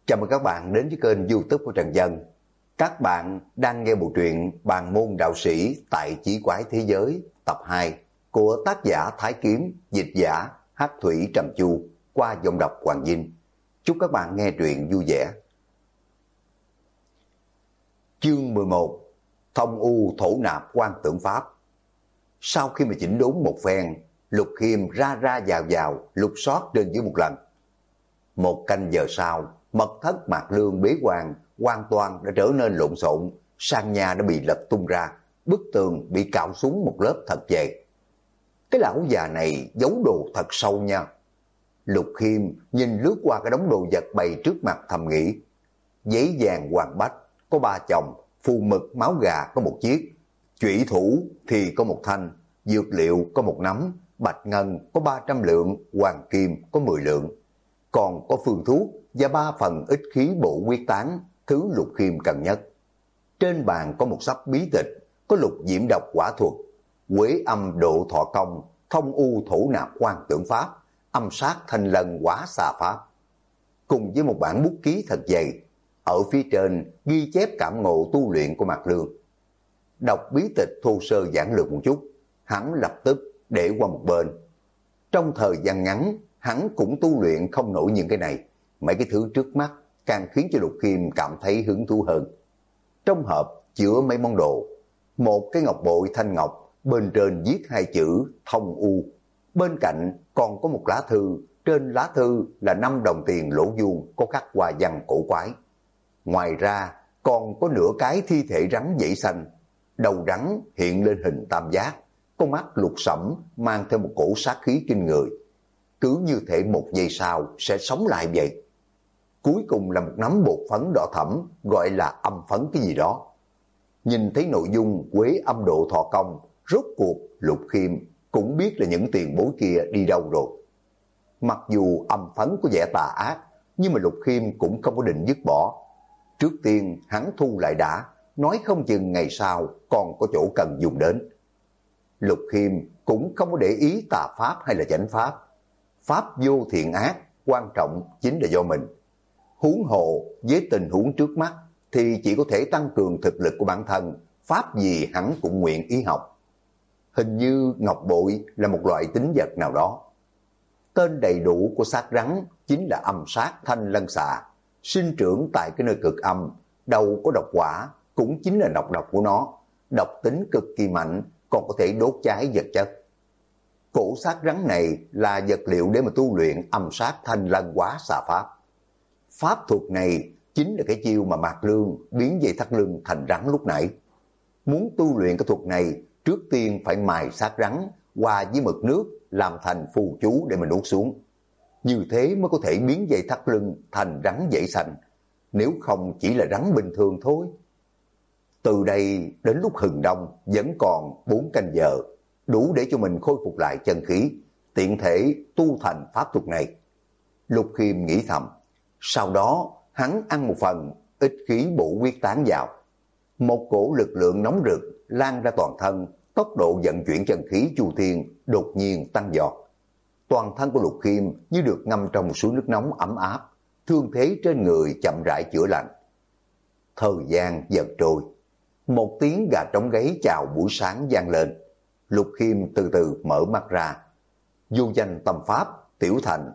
Chào mừng các bạn đến với kênh YouTube của Trần Dân. Các bạn đang nghe bộ truyện Bàn môn đạo sĩ tại chí quái thế giới tập 2 của tác giả Thái Kiếm, dịch giả Hắc Thủy Trầm Chu qua giọng đọc Hoàng Vinh. Chúc các bạn nghe truyện vui vẻ. Chương 11: Thông U thổ nạp quan tưởng pháp. Sau khi mà chỉnh đốn một phen, Lục Khiêm ra vào lục soát trên dưới một lần. Một canh giờ sau, mật thất Mạc Lương bế quan hoàn toàn đã trở nên lộn xộn, sàn nhà đã bị lật tung ra, bức tường bị cạo xuống một lớp thật dày. Cái lão già này giấu đồ thật sâu nha. Lục Khiêm nhìn lướt qua cái đống đồ vật bày trước mặt thầm nghĩ. Giấy vàng hoàng bách có 3 chồng, phù mực máu gà có 1 chiếc, chủy thủ thì có 1 thanh, dược liệu có 1 nắm, bạch ngân có 300 lượng, hoàng kim có 10 lượng. Còn có phương thuốc và 3 phần ích khí bộ quyết tán, thứ Lục Khiêm cần nhất. Trên bàn có một sắp bí tịch, có lục diễm độc quả thuật, quế âm độ thọ công, thông u thổ nạp quan tưởng pháp, âm sát thanh lân quả xà pháp. Cùng với một bản bút ký thật dày, ở phía trên ghi chép cảm ngộ tu luyện của Mạc Lương. Đọc bí tịch thô sơ giản lược một chút, hắn lập tức để qua một bên. Trong thời gian ngắn, hắn cũng tu luyện không nổi những cái này, mấy cái thứ trước mắt càng khiến cho Lục Khiêm cảm thấy hứng thú hơn. Trong hộp chứa mấy món đồ, một cái ngọc bội thanh ngọc, bên trên viết 2 chữ thông u, bên cạnh còn có một lá thư, trên lá thư là 5 đồng tiền lỗ vuông có khắc hoa văn cổ quái. Ngoài ra còn có nửa cái thi thể rắn dãy xanh, đầu rắn hiện lên hình tam giác, con mắt lục sẫm mang theo một cổ sát khí kinh người, cứ như thể 1 giây sau sẽ sống lại vậy. Cuối cùng là một nắm bột phấn đỏ thẫm, gọi là âm phấn cái gì đó. Nhìn thấy nội dung quế âm độ thọ công, rốt cuộc Lục Khiêm cũng biết là những tiền bối kia đi đâu rồi. Mặc dù âm phấn có vẻ tà ác, nhưng mà Lục Khiêm cũng không có định dứt bỏ. Trước tiên hắn thu lại đã, nói không chừng ngày sau còn có chỗ cần dùng đến. Lục Khiêm cũng không có để ý tà pháp hay là chánh pháp. Pháp vô thiện ác, quan trọng chính là do mình. Huống hồ với tình huống trước mắt thì chỉ có thể tăng cường thực lực của bản thân, pháp gì hắn cũng nguyện ý học. Hình như ngọc bội là một loại tính vật nào đó. Tên đầy đủ của xác rắn chính là âm sát thanh lân xà, sinh trưởng tại cái nơi cực âm, đầu có độc quả, cũng chính là nọc độc của nó, độc tính cực kỳ mạnh, còn có thể đốt cháy vật chất. Cổ xác rắn này là vật liệu để mà tu luyện âm sát thanh lân quá xà pháp. Pháp thuật này chính là cái chiêu mà Mạc Lương biến dây thắt lưng thành rắn lúc nãy. Muốn tu luyện cái thuật này, trước tiên phải mài xác rắn hòa với mực nước làm thành phù chú để mà nuốt xuống. Như thế mới có thể biến dây thắt lưng thành rắn dãy xanh, nếu không chỉ là rắn bình thường thôi. Từ đây đến lúc hừng đông vẫn còn 4 canh giờ, đủ để cho mình khôi phục lại chân khí, tiện thể tu thành pháp thuật này. Lục Khiêm nghĩ thầm, sau đó hắn ăn một phần ích khí bổ quyết tán vào. Một cổ lực lượng nóng rực lan ra toàn thân, tốc độ vận chuyển chân khí chu thiên đột nhiên tăng vọt. Toàn thân của Lục Khiêm như được ngâm trong một suối nước nóng ấm áp, thương thế trên người chậm rãi chữa lành. Thời gian dần trôi, một tiếng gà trống gáy chào buổi sáng vang lên. Lục Khiêm từ từ mở mắt ra. Vô danh tâm pháp tiểu thành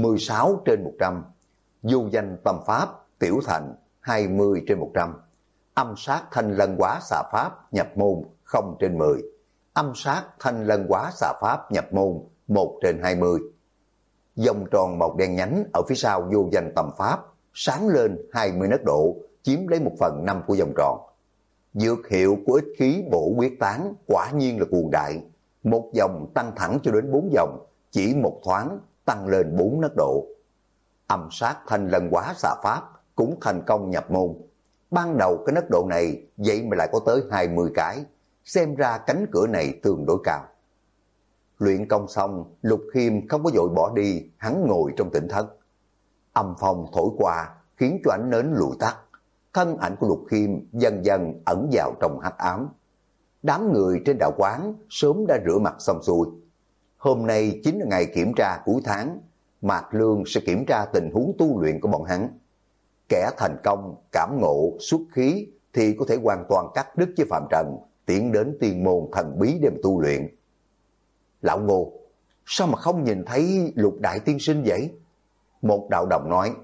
16/100, vô danh tâm pháp tiểu thành 20/100, âm sát thanh lân quá xà pháp nhập môn 0/10, âm sát thanh lân quá xà pháp nhập môn 1/20. Vòng tròn màu đen nhánh ở phía sau vô danh tâm pháp sáng lên 20 nấc độ, chiếm lấy 1/5 của vòng tròn. Dược hiệu của ích khí bổ quyết tán quả nhiên là cuồng đại. Một vòng tăng thẳng cho đến 4 vòng, chỉ một thoáng tăng lên 4 nấc độ. Âm sát thanh lân quá xà pháp cũng thành công nhập môn. Ban đầu cái nấc độ này vậy mà lại có tới 20 cái, xem ra cánh cửa này tương đối cao. Luyện công xong, Lục Khiêm không có vội bỏ đi, hắn ngồi trong tỉnh thất. Âm phong thổi qua khiến cho ánh nến lùi tắt, thân ảnh của Lục Khiêm dần dần ẩn vào trong hắc ám. Đám người trên đạo quán sớm đã rửa mặt xong xuôi. Hôm nay chính là ngày kiểm tra cuối tháng, Mạc Lương sẽ kiểm tra tình huống tu luyện của bọn hắn. Kẻ thành công, cảm ngộ, xuất khí thì có thể hoàn toàn cắt đứt với phàm trần, tiến đến tiên môn thần bí để mà tu luyện. Lão Ngô, sao mà không nhìn thấy Lục đại tiên sinh vậy? Một đạo đồng nói,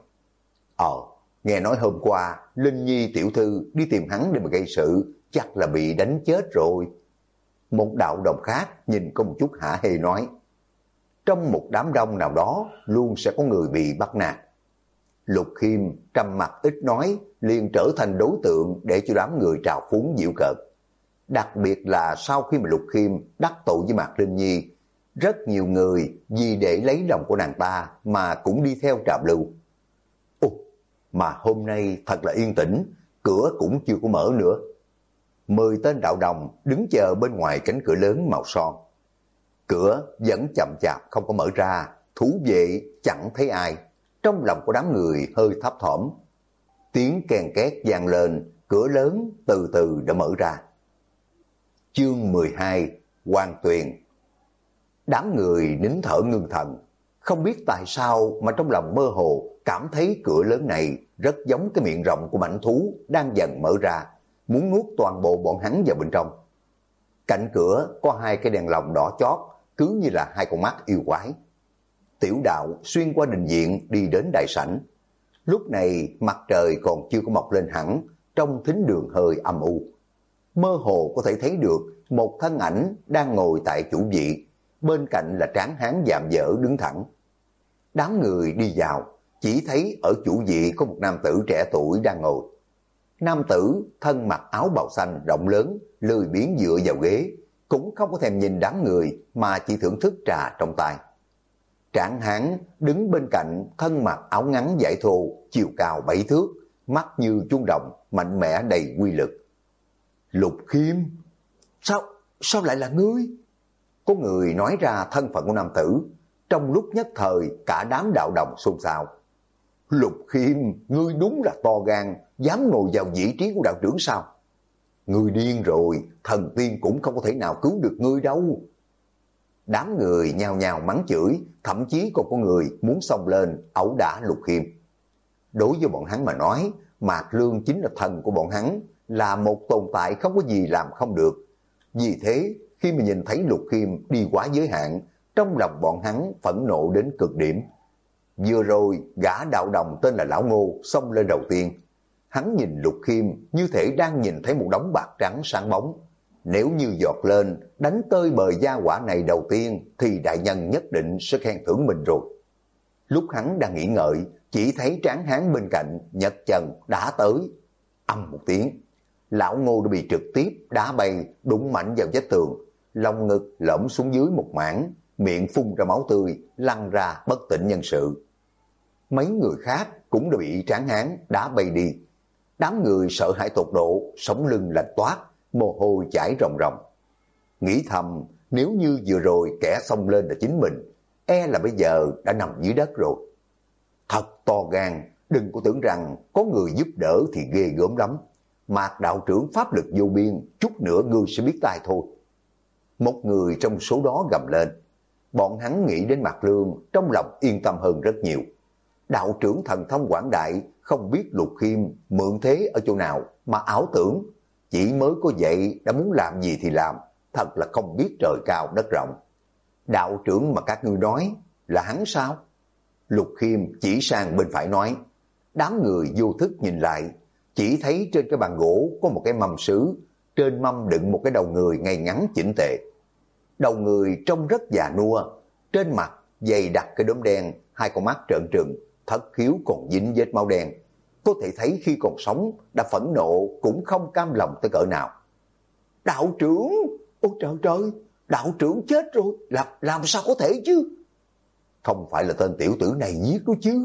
nghe nói hôm qua Linh Nhi tiểu thư đi tìm hắn để mà gây sự, chắc là bị đánh chết rồi. Một đạo đồng khác nhìn có một chút hả hê nói, trong một đám đông nào đó luôn sẽ có người bị bắt nạt. Lục Khiêm trầm mặt ít nói, liền trở thành đối tượng để cho đám người trào phúng giễu cợt. Đặc biệt là sau khi mà Lục Khiêm đắc tội với Mạc Linh Nhi, rất nhiều người vì để lấy lòng của nàng ta mà cũng đi theo trào lưu. Mà hôm nay thật là yên tĩnh, cửa cũng chưa có mở nữa. 10 tên đạo đồng đứng chờ bên ngoài cánh cửa lớn màu son. Cửa vẫn chậm chạp không có mở ra, thủ vệ chẳng thấy ai. Trong lòng của đám người hơi thấp thỏm. Tiếng kèn két vang lên, cửa lớn từ từ đã mở ra. Chương 12, Hoàng Tuyền. Đám người nín thở ngưng thần, không biết tại sao mà trong lòng mơ hồ cảm thấy cửa lớn này rất giống cái miệng rộng của mãnh thú đang dần mở ra, muốn nuốt toàn bộ bọn hắn vào bên trong. Cạnh cửa có 2 cái đèn lồng đỏ chót, cứ như là 2 con mắt yêu quái. Tiểu đạo xuyên qua đình viện đi đến đại sảnh. Lúc này mặt trời còn chưa có mọc lên hẳn, trong thính đường hơi âm u. Mơ hồ có thể thấy được một thân ảnh đang ngồi tại chủ vị, bên cạnh là tráng hán dạm dở đứng thẳng. Đám người đi vào, chỉ thấy ở chủ vị có một nam tử trẻ tuổi đang ngồi. Nam tử thân mặc áo bào xanh rộng lớn, lười biếng dựa vào ghế, cũng không có thèm nhìn đám người mà chỉ thưởng thức trà trong tay. Tráng hán đứng bên cạnh, thân mặc áo ngắn vải thô, chiều cao 7 thước, mắt như chuông đồng, mạnh mẽ đầy quy lực. Lục Khiêm, sao lại là ngươi? Có người nói ra thân phận của nam tử, trong lúc nhất thời cả đám đạo đồng xôn xao. Lục Khiêm, ngươi đúng là to gan, dám ngồi vào vị trí của đạo trưởng sao? Ngươi điên rồi, thần tiên cũng không có thể nào cứu được ngươi đâu. Đám người nhao nhao mắng chửi, thậm chí còn có người muốn xông lên ẩu đả Lục Khiêm. Đối với bọn hắn mà nói, Mạc Lương chính là thần của bọn hắn, là một tồn tại không có gì làm không được. Vì thế, khi mà nhìn thấy Lục Khiêm đi quá giới hạn, trong lòng bọn hắn phẫn nộ đến cực điểm. Vừa rồi, gã đạo đồng tên là Lão Ngô xông lên đầu tiên. Hắn nhìn Lục Khiêm như thể đang nhìn thấy một đống bạc trắng sáng bóng. Nếu như giọt lên, đánh tơi bời gia hỏa này đầu tiên, thì đại nhân nhất định sẽ khen thưởng mình rồi. Lúc hắn đang nghĩ ngợi, chỉ thấy tráng hán bên cạnh nhấc chân đá tới. Âm một tiếng, Lão Ngô đã bị trực tiếp đá bay, đụng mạnh vào vách tường, lồng ngực lõm xuống dưới một mảng, miệng phun ra máu tươi, lăn ra bất tỉnh nhân sự. Mấy người khác cũng đã bị tráng hán đá bay đi. Đám người sợ hãi tột độ, sống lưng lạnh toát, mồ hôi chảy ròng ròng. Nghĩ thầm, nếu như vừa rồi kẻ xông lên là chính mình, e là bây giờ đã nằm dưới đất rồi. Thật to gan, đừng có tưởng rằng có người giúp đỡ thì ghê gớm lắm. Mạc đạo trưởng pháp lực vô biên, chút nữa ngươi sẽ biết tay thôi. Một người trong số đó gầm lên. Bọn hắn nghĩ đến Mạc Lương, trong lòng yên tâm hơn rất nhiều. Đạo trưởng thần thông quảng đại, không biết Lục Khiêm mượn thế ở chỗ nào mà ảo tưởng. Chỉ mới có vậy đã muốn làm gì thì làm, thật là không biết trời cao đất rộng. Đạo trưởng mà các ngươi nói là hắn sao? Lục Khiêm chỉ sang bên phải nói. Đám người vô thức nhìn lại, chỉ thấy trên cái bàn gỗ có một cái mâm sứ, trên mâm đựng một cái đầu người ngay ngắn chỉnh tề. Đầu người trông rất già nua, trên mặt dày đặc cái đốm đen, 2 con mắt trợn trừng, thất khiếu còn dính vết máu đen. Có thể thấy khi còn sống đã phẫn nộ cũng không cam lòng tới cỡ nào. Đạo trưởng, ôi trời trời, đạo trưởng chết rồi, làm sao có thể chứ? Không phải là tên tiểu tử này giết đó chứ?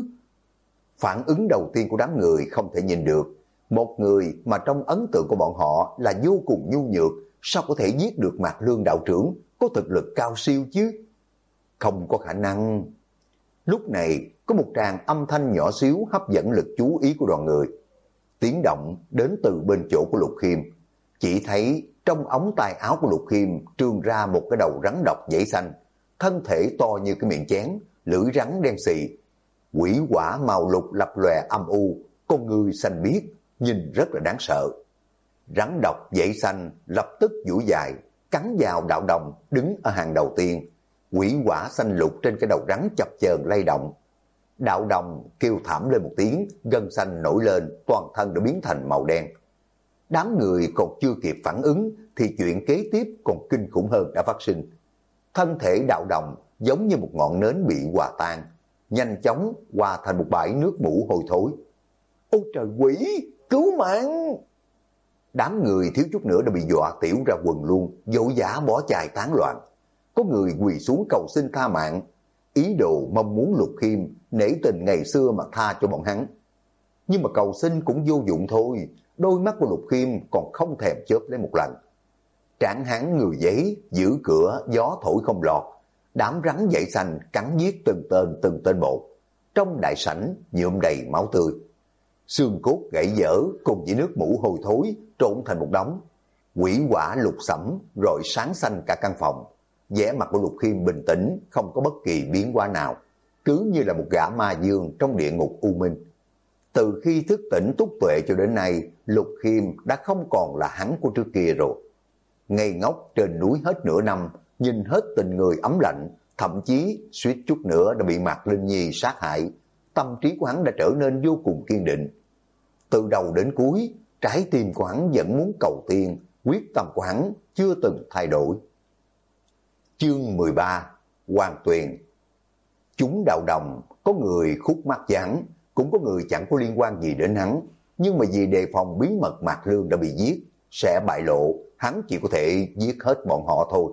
Phản ứng đầu tiên của đám người không thể nhìn được. Một người mà trong ấn tượng của bọn họ là vô cùng nhu nhược, sao có thể giết được Mạc Lương đạo trưởng, có thực lực cao siêu chứ? Không có khả năng. Lúc này có một tràng âm thanh nhỏ xíu hấp dẫn lực chú ý của đoàn người. Tiếng động đến từ bên chỗ của Lục Khiêm. Chỉ thấy trong ống tay áo của Lục Khiêm trương ra một cái đầu rắn độc dãy xanh, thân thể to như cái miệng chén, lưỡi rắn đen xì. Quỷ quả màu lục lập lòe âm u, con người xanh biếc, nhìn rất là đáng sợ. Rắn độc dãy xanh lập tức duỗi dài, cắn vào đạo đồng đứng ở hàng đầu tiên. Quỷ quả xanh lục trên cái đầu rắn chập chờn lay động. Đạo đồng kêu thảm lên một tiếng, gân xanh nổi lên, toàn thân đã biến thành màu đen. Đám người còn chưa kịp phản ứng thì chuyện kế tiếp còn kinh khủng hơn đã phát sinh. Thân thể đạo đồng giống như một ngọn nến bị hòa tan, nhanh chóng hòa thành một bãi nước mủ hôi thối. Ôi trời quỷ, cứu mạng! Đám người thiếu chút nữa đã bị dọa tiểu ra quần luôn, vội vã bỏ chạy tán loạn. Có người quỳ xuống cầu xin tha mạng, ý đồ mong muốn Lục Khiêm nể tình ngày xưa mà tha cho bọn hắn. Nhưng mà cầu xin cũng vô dụng thôi, đôi mắt của Lục Khiêm còn không thèm chớp lấy một lần. Tráng hán người giấy giữ cửa, gió thổi không lọt, đám rắn dậy xanh cắn giết từng tên một. Trong đại sảnh nhuộm đầy máu tươi, xương cốt gãy dở cùng với nước mủ hôi thối trộn thành một đống. Quỷ quả lục sẫm rồi sáng xanh cả căn phòng. Vẻ mặt của Lục Khiêm bình tĩnh, không có bất kỳ biến hóa nào, cứ như là một gã ma dương trong địa ngục u minh. Từ khi thức tỉnh túc tuệ cho đến nay, Lục Khiêm đã không còn là hắn của trước kia rồi. Ngây ngốc trên núi hết nửa năm, nhìn hết tình người ấm lạnh, thậm chí suýt chút nữa đã bị Mạc Linh Nhi sát hại. Tâm trí của hắn đã trở nên vô cùng kiên định. Từ đầu đến cuối, trái tim của hắn vẫn muốn cầu tiên, quyết tâm của hắn chưa từng thay đổi. Chương 13: Hoàng Tuyền. Chúng đạo đồng, có người khúc mắc với hắn, cũng có người chẳng có liên quan gì đến hắn, nhưng mà vì đề phòng bí mật Mạc Lương đã bị giết, sẽ bại lộ, hắn chỉ có thể giết hết bọn họ thôi.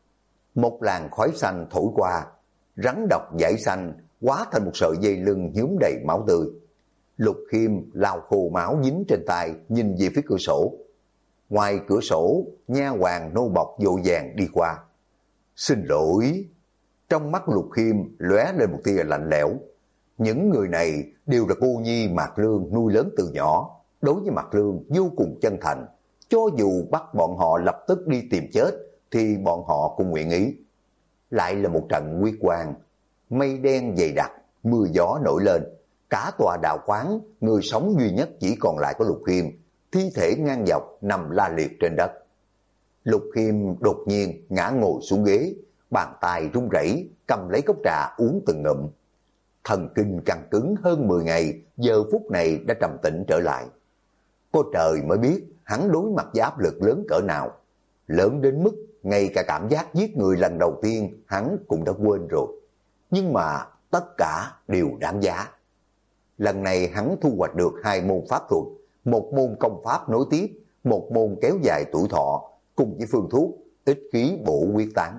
Một làn khói xanh thổi qua, rắn độc dải xanh hóa thành một sợi dây lưng nhuốm đầy máu tươi. Lục Khiêm lau khô máu dính trên tay, nhìn về phía cửa sổ. Ngoài cửa sổ, nha hoàn nô bộc vội vàng đi qua. Xin lỗi. Trong mắt Lục Khiêm lóe lên một tia lạnh lẽo. Những người này đều là cô nhi Mạc Lương nuôi lớn từ nhỏ, đối với Mạc Lương vô cùng chân thành. Cho dù bắt bọn họ lập tức đi tìm chết thì bọn họ cũng nguyện ý. Lại là một trận quyết quang, mây đen dày đặc, mưa gió nổi lên. Cả tòa đạo quán, người sống duy nhất chỉ còn lại có Lục Khiêm, thi thể ngang dọc nằm la liệt trên đất. Lục Khiêm đột nhiên ngã ngồi xuống ghế, bàn tay run rẩy cầm lấy cốc trà uống từng ngụm. Thần kinh căng cứng hơn 10 ngày, giờ phút này đã trầm tĩnh trở lại. Có trời mới biết hắn đối mặt với áp lực lớn cỡ nào. Lớn đến mức ngay cả cảm giác giết người lần đầu tiên hắn cũng đã quên rồi. Nhưng mà tất cả đều đáng giá. Lần này hắn thu hoạch được 2 môn pháp thuật, một môn công pháp nối tiếp, một môn kéo dài tuổi thọ, cùng với phương thuốc ít khí bổ quyết tán.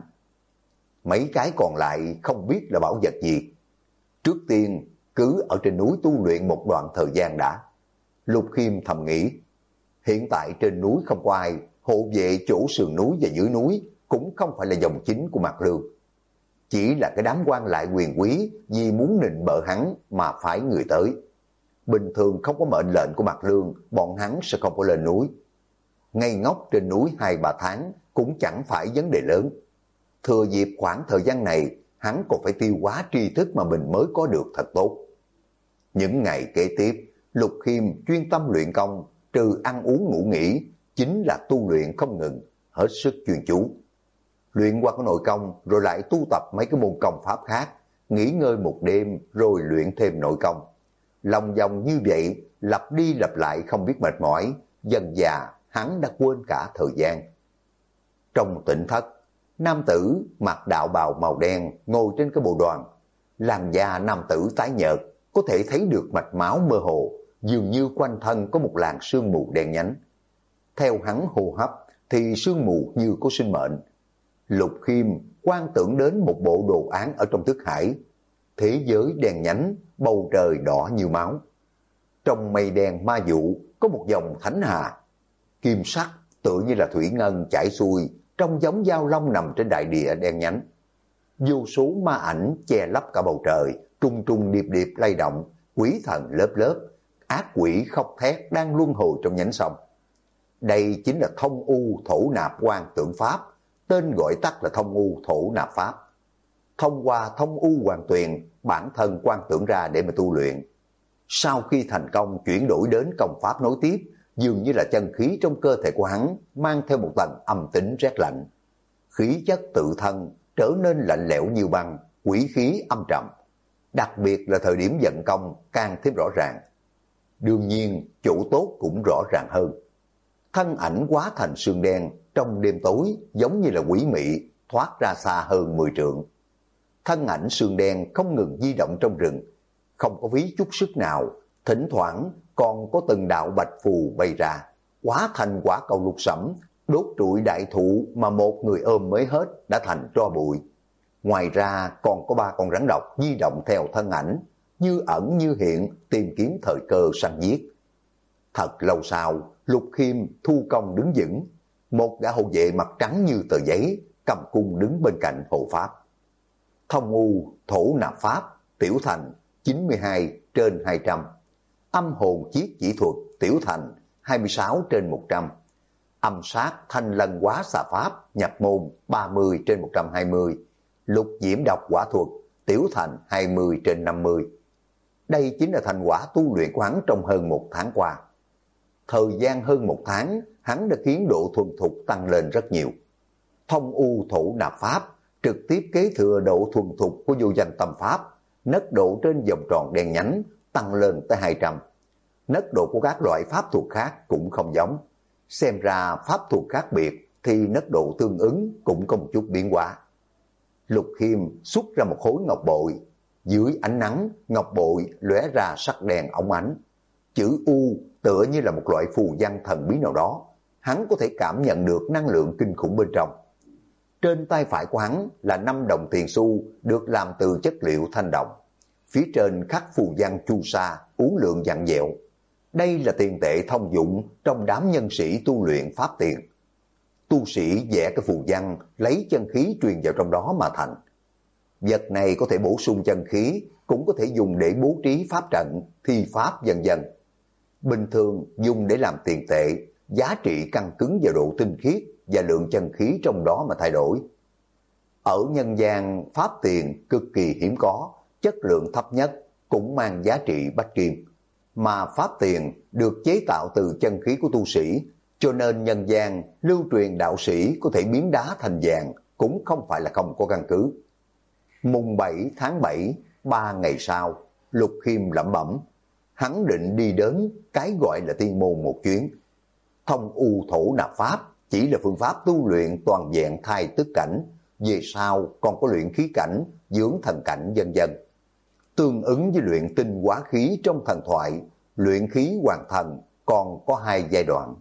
Mấy cái còn lại không biết là bảo vật gì. Trước tiên cứ ở trên núi tu luyện một đoạn thời gian đã. Lục Khiêm thầm nghĩ, hiện tại trên núi không có ai, hộ vệ chỗ sườn núi và dưới núi cũng không phải là dòng chính của Mạc Lương. Chỉ là cái đám quan lại quyền quý vì muốn nịnh bợ hắn mà phái người tới. Bình thường không có mệnh lệnh của Mạc Lương, bọn hắn sẽ không có lên núi. Ngây ngốc trên núi 2-3 tháng cũng chẳng phải vấn đề lớn. Thừa dịp khoảng thời gian này, hắn còn phải tiêu hóa tri thức mà mình mới có được thật tốt. Những ngày kế tiếp, Lục Khiêm chuyên tâm luyện công, trừ ăn uống ngủ nghỉ, chính là tu luyện không ngừng, hết sức chuyên chú. Luyện qua cái nội công rồi lại tu tập mấy cái môn công pháp khác, nghỉ ngơi một đêm rồi luyện thêm nội công. Lòng vòng như vậy, lặp đi lặp lại không biết mệt mỏi, dần dà hắn đã quên cả thời gian. Trong tỉnh thất, nam tử mặc đạo bào màu đen ngồi trên cái bộ đoàn. Làn da nam tử tái nhợt, có thể thấy được mạch máu mơ hồ, dường như quanh thân có một làn sương mù đen nhánh. Theo hắn hô hấp thì sương mù như có sinh mệnh. Lục Khiêm quan tưởng đến một bộ đồ án ở trong thức hải. Thế giới đen nhánh, bầu trời đỏ như máu. Trong mây đen ma dụ có một dòng thánh hà. Kim sắc tựa như là thủy ngân chảy xuôi, trong giống dao long nằm trên đại địa đen nhánh. Vô số ma ảnh che lấp cả bầu trời, trung trung điệp điệp lay động, quỷ thần lớp lớp, ác quỷ khóc thét đang luân hồi trong nhánh sông. Đây chính là Thông U Thổ Nạp Quan Tượng Pháp, tên gọi tắt là Thông U Thổ Nạp Pháp. Thông qua Thông U Hoàng Tuyền, bản thân quan tưởng ra để mà tu luyện. Sau khi thành công chuyển đổi đến công pháp nối tiếp, dường như là chân khí trong cơ thể của hắn mang theo một tầng âm tính rét lạnh. Khí chất tự thân trở nên lạnh lẽo như băng, quỷ khí âm trầm. Đặc biệt là thời điểm vận công càng thêm rõ ràng. Đương nhiên, chỗ tốt cũng rõ ràng hơn. Thân ảnh hóa thành sương đen trong đêm tối giống như là quỷ mị thoát ra xa hơn 10 trượng. Thân ảnh sương đen không ngừng di động trong rừng, không có phí chút sức nào, thỉnh thoảng còn có từng đạo bạch phù bay ra, hóa thành quả cầu lục sẫm, đốt trụi đại thụ mà một người ôm mới hết đã thành tro bụi. Ngoài ra còn có 3 con rắn độc di động theo thân ảnh, như ẩn như hiện tìm kiếm thời cơ săn giết. Thật lâu sau, Lục Khiêm thu công đứng vững, một gã hộ vệ mặt trắng như tờ giấy, cầm cung đứng bên cạnh hộ pháp. Thông U, thổ nạp pháp, tiểu thành 92/200. Âm hồn chiết chỉ thuật, tiểu thành 26/100. Âm sát thanh lân hóa xà pháp, nhập môn 30/120. Lục diễm độc quả thuật, tiểu thành 20/50. Đây chính là thành quả tu luyện của hắn trong hơn 1 tháng qua. Thời gian hơn 1 tháng, hắn đã khiến độ thuần thục tăng lên rất nhiều. Thông U thổ nạp pháp trực tiếp kế thừa độ thuần thục của vô danh tâm pháp, nấc độ trên vòng tròn đen nhánh tăng lên tới 200. Nấc độ của các loại pháp thuật khác cũng không giống. Xem ra pháp thuật khác biệt thì nấc độ tương ứng cũng có một chút biến hóa. Lục Khiêm xuất ra một khối ngọc bội, dưới ánh nắng ngọc bội lóe ra sắc đèn óng ánh. Chữ U tựa như là một loại phù văn thần bí nào đó, hắn có thể cảm nhận được năng lượng kinh khủng bên trong. Trên tay phải của hắn là 5 đồng tiền xu được làm từ chất liệu thanh đồng. Phía trên khắc phù văn chu sa, uốn lượn vặn vẹo. Đây là tiền tệ thông dụng trong đám nhân sĩ tu luyện pháp tiền. Tu sĩ vẽ cái phù văn lấy chân khí truyền vào trong đó mà thành. Vật này có thể bổ sung chân khí, cũng có thể dùng để bố trí pháp trận, thi pháp vân vân. Bình thường dùng để làm tiền tệ, giá trị căn cứng vào độ tinh khiết và lượng chân khí trong đó mà thay đổi. Ở nhân gian, pháp tiền cực kỳ hiếm có, chất lượng thấp nhất cũng mang giá trị bách kim. Mà pháp tiền được chế tạo từ chân khí của tu sĩ, cho nên nhân gian lưu truyền đạo sĩ có thể biến đá thành vàng cũng không phải là không có căn cứ. Mùng 7 tháng 7, 3 ngày sau, Lục Khiêm lẩm bẩm, hắn định đi đến cái gọi là tiên môn một chuyến. Thông U thổ nạp pháp chỉ là phương pháp tu luyện toàn vẹn thai tức cảnh, về sau còn có luyện khí cảnh, dưỡng thần cảnh vân vân. Tương ứng với luyện tinh hóa khí trong thần thoại, luyện khí hoàn thần còn có 2 giai đoạn.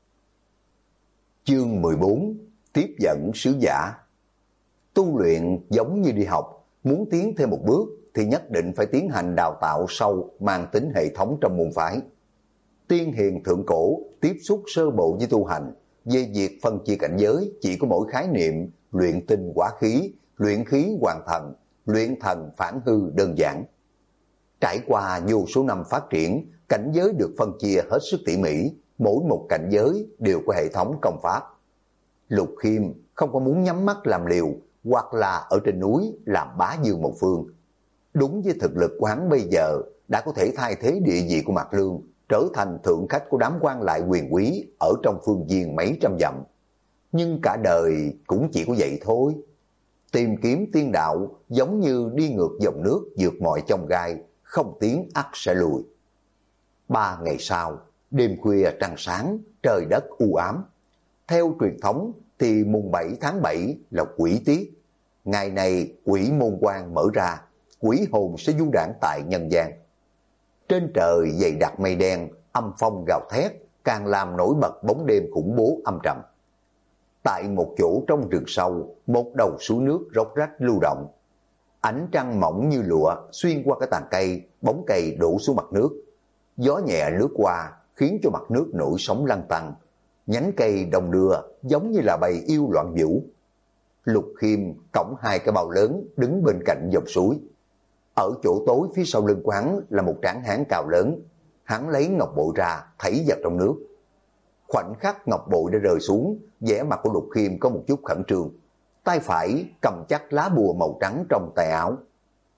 Chương 14, tiếp dẫn sứ giả. Tu luyện giống như đi học, muốn tiến thêm một bước thì nhất định phải tiến hành đào tạo sâu mang tính hệ thống trong môn phái. Tiên hiền thượng cổ tiếp xúc sơ bộ với tu hành, về việc phân chia cảnh giới chỉ có mỗi khái niệm luyện tinh hóa khí, luyện khí hoàn thần, luyện thần phản hư đơn giản. Trải qua vô số năm phát triển, cảnh giới được phân chia hết sức tỉ mỉ, mỗi một cảnh giới đều có hệ thống công pháp. Lục Khiêm không có muốn nhắm mắt làm liều, hoặc là ở trên núi làm bá vương một phương. Đúng với thực lực của hắn bây giờ, đã có thể thay thế địa vị của Mạc Lương, trở thành thượng khách của đám quan lại quyền quý ở trong phương viên mấy trăm dặm. Nhưng cả đời cũng chỉ có vậy thôi. Tìm kiếm tiên đạo giống như đi ngược dòng nước vượt mọi chông gai, không tiến ắt sẽ lùi. 3 ngày sau, đêm khuya trăng sáng, trời đất u ám. Theo truyền thống thì mùng 7 tháng 7 là quỷ tiết. Ngày này quỷ môn quan mở ra, quỷ hồn sẽ du đãng tại nhân gian. Trên trời dày đặc mây đen, âm phong gào thét, càng làm nổi bật bóng đêm khủng bố âm trầm. Tại một chỗ trong rừng sâu, một đầu suối nước róc rách lưu động. Ánh trăng mỏng như lụa xuyên qua cái tàn cây, bóng cây đổ xuống mặt nước. Gió nhẹ lướt qua khiến cho mặt nước nổi sóng lăn tăn. Nhánh cây đồng đưa giống như là bầy yêu loạn vũ. Lục Khiêm cõng 2 cái bao lớn đứng bên cạnh dòng suối. Ở chỗ tối phía sau lưng của hắn là một tráng hán cao lớn. Hắn lấy ngọc bội ra thảy vào trong nước. Khoảnh khắc ngọc bội đã rơi xuống, vẻ mặt của Lục Khiêm có một chút khẩn trương. Tay phải cầm chắc lá bùa màu trắng trong tay áo.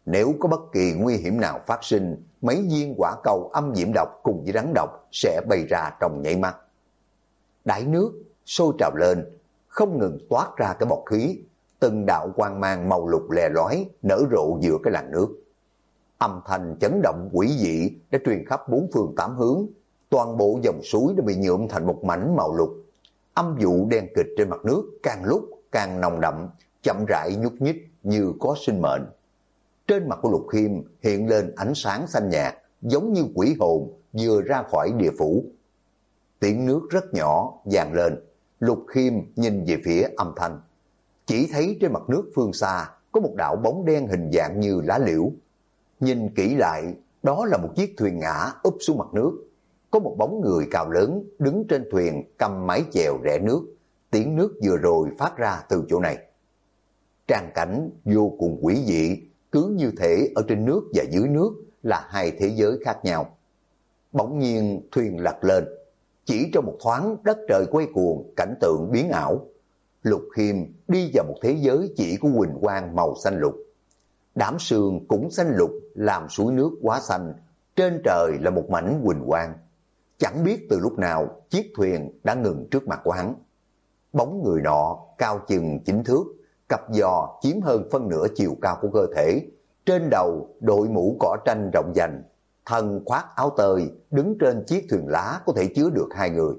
Nếu có bất kỳ nguy hiểm nào phát sinh, mấy viên quả cầu âm diễm độc cùng với rắn độc sẽ bay ra trong nháy mắt. Đáy nước sôi trào lên, không ngừng toát ra cái bọt khí, từng đạo quang mang màu lục lè lói nở rộ giữa cái làn nước. Âm thanh chấn động quỷ dị đã truyền khắp bốn phương tám hướng, toàn bộ dòng suối đã bị nhuộm thành một mảnh màu lục. Âm vụ đen kịt trên mặt nước càng lúc càng nồng đậm, chậm rãi nhúc nhích như có sinh mệnh. Trên mặt của Lục Khiêm hiện lên ánh sáng xanh nhạt, giống như quỷ hồn vừa ra khỏi địa phủ. Tiếng nước rất nhỏ vang lên, Lục Khiêm nhìn về phía âm thanh. Chỉ thấy trên mặt nước phương xa có một đạo bóng đen hình dạng như lá liễu. Nhìn kỹ lại, đó là một chiếc thuyền ngã úp xuống mặt nước. Có một bóng người cao lớn đứng trên thuyền cầm mái chèo rẽ nước. Tiếng nước vừa rồi phát ra từ chỗ này. Tràng cảnh vô cùng quỷ dị, cứ như thể ở trên nước và dưới nước là hai thế giới khác nhau. Bỗng nhiên thuyền lật lên, chỉ trong một thoáng đất trời quay cuồng, cảnh tượng biến ảo. Lục Khiêm đi vào một thế giới chỉ có huỳnh quang màu xanh lục. Đám sương cũng xanh lục làm suối nước quá xanh, trên trời là một mảnh huỳnh quang. Chẳng biết từ lúc nào chiếc thuyền đã ngừng trước mặt của hắn. Bóng người nọ cao chừng 9 thước, cặp giò chiếm hơn phân nửa chiều cao của cơ thể, trên đầu đội mũ cỏ tranh rộng vành, thân khoác áo tơi, đứng trên chiếc thuyền lá có thể chứa được hai người.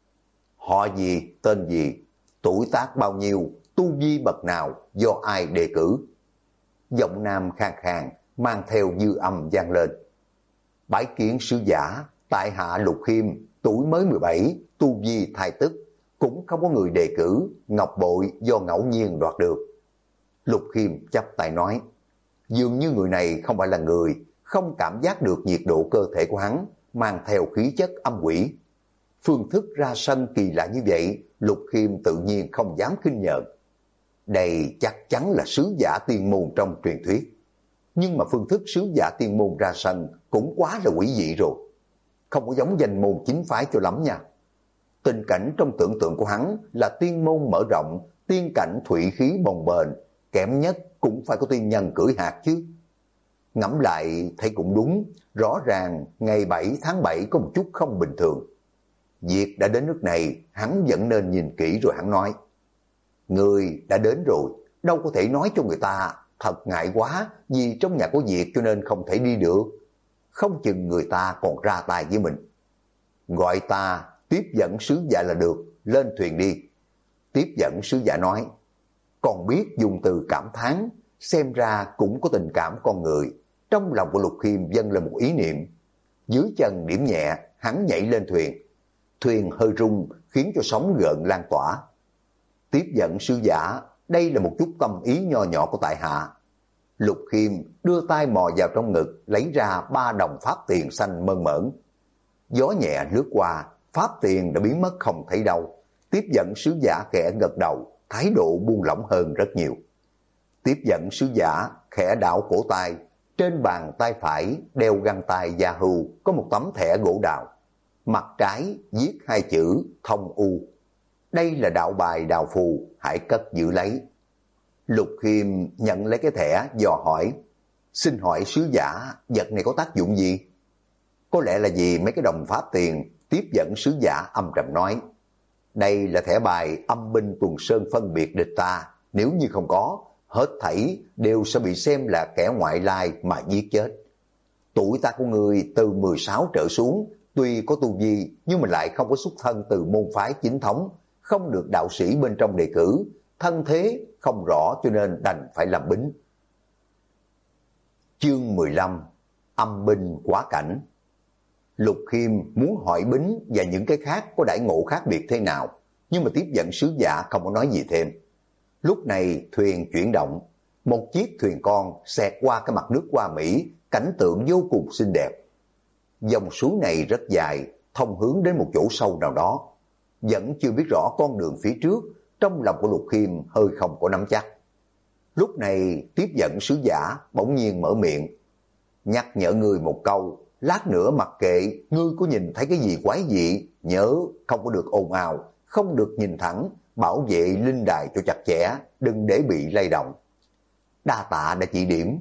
Họ gì, tên gì, tuổi tác bao nhiêu, tu vi bậc nào, do ai đề cử? Giọng nam khàn khàn mang theo dư âm vang lên. Bái kiến sứ giả, tại hạ Lục Khiêm, tuổi mới 17, tu vi thai tức, cũng không có người đề cử, ngọc bội do ngẫu nhiên đoạt được. Lục Khiêm chắp tay nói, dường như người này không phải là người, không cảm giác được nhiệt độ cơ thể của hắn, mang theo khí chất âm quỷ. Phương thức ra sân kỳ lạ như vậy, Lục Khiêm tự nhiên không dám khinh nhờn. Đây chắc chắn là sứ giả tiên môn trong truyền thuyết. Nhưng mà phương thức sứ giả tiên môn ra sân cũng quá là quỷ dị rồi. Không có giống danh môn chính phái cho lắm nha. Tình cảnh trong tưởng tượng của hắn là tiên môn mở rộng, tiên cảnh thủy khí bồng bềnh, kém nhất cũng phải có tiên nhân cưỡi hạt chứ. Ngẫm lại thấy cũng đúng, rõ ràng ngày 7 tháng 7 có một chút không bình thường. Việc đã đến nước này, hắn vẫn nên nhìn kỹ rồi hắn nói. Người đã đến rồi, đâu có thể nói cho người ta, thật ngại quá, vì trong nhà có việc cho nên không thể đi được. Không chừng người ta còn ra tay với mình. Gọi ta tiếp dẫn sứ giả là được, lên thuyền đi. Tiếp dẫn sứ giả nói, còn biết dùng từ cảm thán, xem ra cũng có tình cảm con người. Trong lòng của Lục Khiêm dâng lên một ý niệm. Dưới chân điểm nhẹ, hắn nhảy lên thuyền. Thuyền hơi rung khiến cho sóng gợn lan tỏa. Tiếp dẫn sứ giả, đây là một chút tâm ý nho nhỏ của tại hạ. Lục Khiêm đưa tay mò vào trong ngực, lấy ra 3 đồng pháp tiền xanh mơn mởn. Gió nhẹ lướt qua, pháp tiền đã biến mất không thấy đâu. Tiếp dẫn sứ giả khẽ gật đầu, thái độ buông lỏng hơn rất nhiều. Tiếp dẫn sứ giả khẽ đảo cổ tay, trên bàn tay phải đeo găng tay da hưu có một tấm thẻ gỗ đào. Mặt trái viết 2 chữ thông u. Đây là đạo bài đào phù, hãy cất giữ lấy. Lục Khiêm nhận lấy cái thẻ, dò hỏi, xin hỏi sứ giả, vật này có tác dụng gì? Có lẽ là vì mấy cái đồng pháp tiền. Tiếp dẫn sứ giả âm trầm nói, đây là thẻ bài âm binh tuần sơn phân biệt địch ta, nếu như không có, hết thảy đều sẽ bị xem là kẻ ngoại lai mà giết chết. Tuổi ta của người từ 16 trở xuống, tuy có tu vi nhưng mà lại không có xuất thân từ môn phái chính thống, không được đạo sĩ bên trong đề cử, thân thế không rõ cho nên đành phải làm bính. Chương 15, âm binh quá cảnh. Lục Khiêm muốn hỏi bính và những cái khác có đãi ngộ khác biệt thế nào, nhưng mà tiếp dẫn sứ giả không có nói gì thêm. Lúc này thuyền chuyển động, một chiếc thuyền con xẹt qua cái mặt nước Hoa Mỹ, cảnh tượng vô cùng xinh đẹp. Dòng suối này rất dài, thông hướng đến một chỗ sâu nào đó. Vẫn chưa biết rõ con đường phía trước, trong lòng của Lục Khiêm hơi không có nắm chắc. Lúc này tiếp dẫn sứ giả bỗng nhiên mở miệng, nhắc nhở người một câu, lát nữa mặc kệ ngươi có nhìn thấy cái gì quái dị, nhớ không có được ồn ào, không được nhìn thẳng, bảo vệ linh đài cho chặt chẽ, đừng để bị lay động. Đa tạ đã chỉ điểm.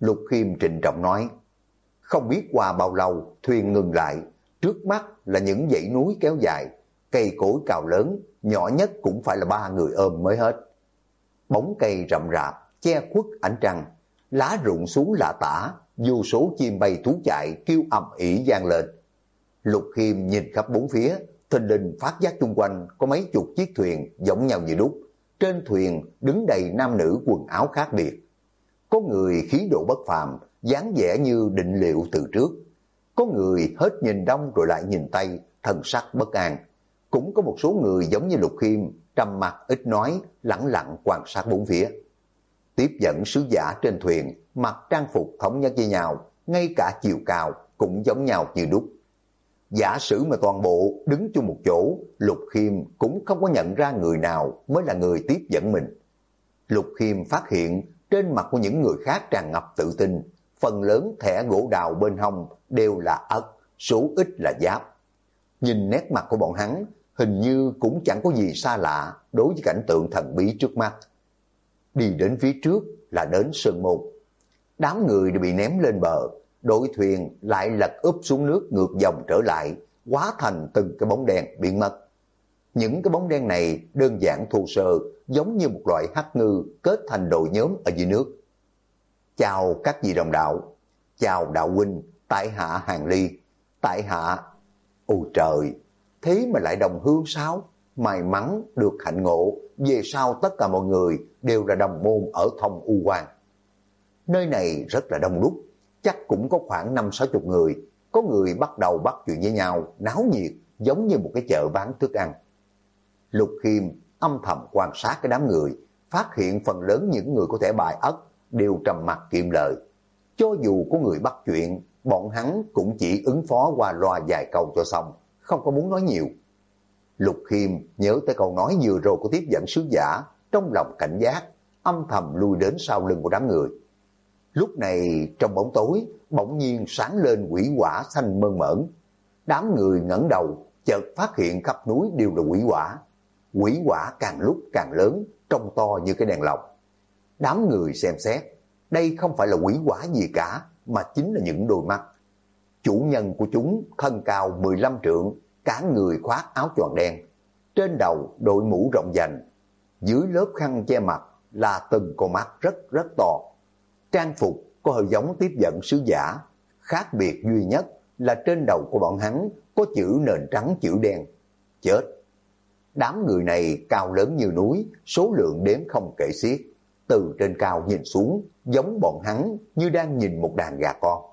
Lục Khiêm trịnh trọng nói. Không biết qua bao lâu thuyền ngừng lại, trước mắt là những dãy núi kéo dài, cây cối cao lớn, nhỏ nhất cũng phải là 3 người ôm mới hết. Bóng cây rậm rạp, che khuất ánh trăng, lá rụng xuống lạ tả, vô số chim bay thú chạy kêu ầm ĩ vang lên. Lục Khiêm nhìn khắp bốn phía, thình lình phát giác chung quanh có mấy chục chiếc thuyền giống nhau như đúc. Trên thuyền đứng đầy nam nữ quần áo khác biệt. Có người khí độ bất phàm, dáng vẻ như định liệu từ trước. Có người hết nhìn đông rồi lại nhìn tây, thần sắc bất an. Cũng có một số người giống như Lục Khiêm, trầm mặc ít nói, lẳng lặng quan sát bốn phía. Tiếp dẫn sứ giả trên thuyền, mặc trang phục thống nhất với nhau, ngay cả chiều cao cũng giống nhau như đúc. Giả sử mà toàn bộ đứng chung một chỗ, Lục Khiêm cũng không có nhận ra người nào mới là người tiếp dẫn mình. Lục Khiêm phát hiện trên mặt của những người khác tràn ngập tự tin, phần lớn thẻ gỗ đào bên hông đều là ất, số ít là giáp. Nhìn nét mặt của bọn hắn, hình như cũng chẳng có gì xa lạ đối với cảnh tượng thần bí trước mắt. Đi đến phía trước là đến Sơn Môn. Đám người đều bị ném lên bờ, đội thuyền lại lật úp xuống nước ngược dòng trở lại, hóa thành từng cái bóng đen biến mất. Những cái bóng đen này đơn giản thô sơ, giống như một loại hắc ngư kết thành đội nhóm ở dưới nước. Chào các vị đồng đạo, chào đạo huynh, tại hạ Hàng Ly, tại hạ... Ôi trời, thế mà lại đồng hương sao? May mắn được hạnh ngộ, về sau tất cả mọi người đều là đồng môn ở Thông U Quan. Nơi này rất là đông đúc, chắc cũng có khoảng 50-60 người, có người bắt đầu bắt chuyện với nhau, náo nhiệt, giống như một cái chợ bán thức ăn. Lục Khiêm âm thầm quan sát cái đám người, phát hiện phần lớn những người có thẻ bài ất đều trầm mặc kiệm lời. Cho dù có người bắt chuyện, bọn hắn cũng chỉ ứng phó qua loa vài câu cho xong, không có muốn nói nhiều. Lục Khiêm nhớ tới câu nói vừa rồi của tiếp dẫn sứ giả, trong lòng cảnh giác, âm thầm lui đến sau lưng của đám người. Lúc này trong bóng tối, bỗng nhiên sáng lên quỷ quả xanh mơn mởn. Đám người ngẩng đầu, chợt phát hiện khắp núi đều là quỷ quả. Quỷ quả càng lúc càng lớn, trông to như cái đèn lồng. Đám người xem xét, đây không phải là quỷ quả gì cả, mà chính là những đôi mắt. Chủ nhân của chúng thân cao 15 trượng, cả người khoác áo choàng đen. Trên đầu đội mũ rộng vành, dưới lớp khăn che mặt là từng con mắt rất rất to. Trang phục có hơi giống tiếp dẫn sứ giả, khác biệt duy nhất là trên đầu của bọn hắn có chữ nền trắng chữ đen. Chết! Đám người này cao lớn như núi, số lượng đếm không kể xiết. Từ trên cao nhìn xuống, giống bọn hắn như đang nhìn một đàn gà con.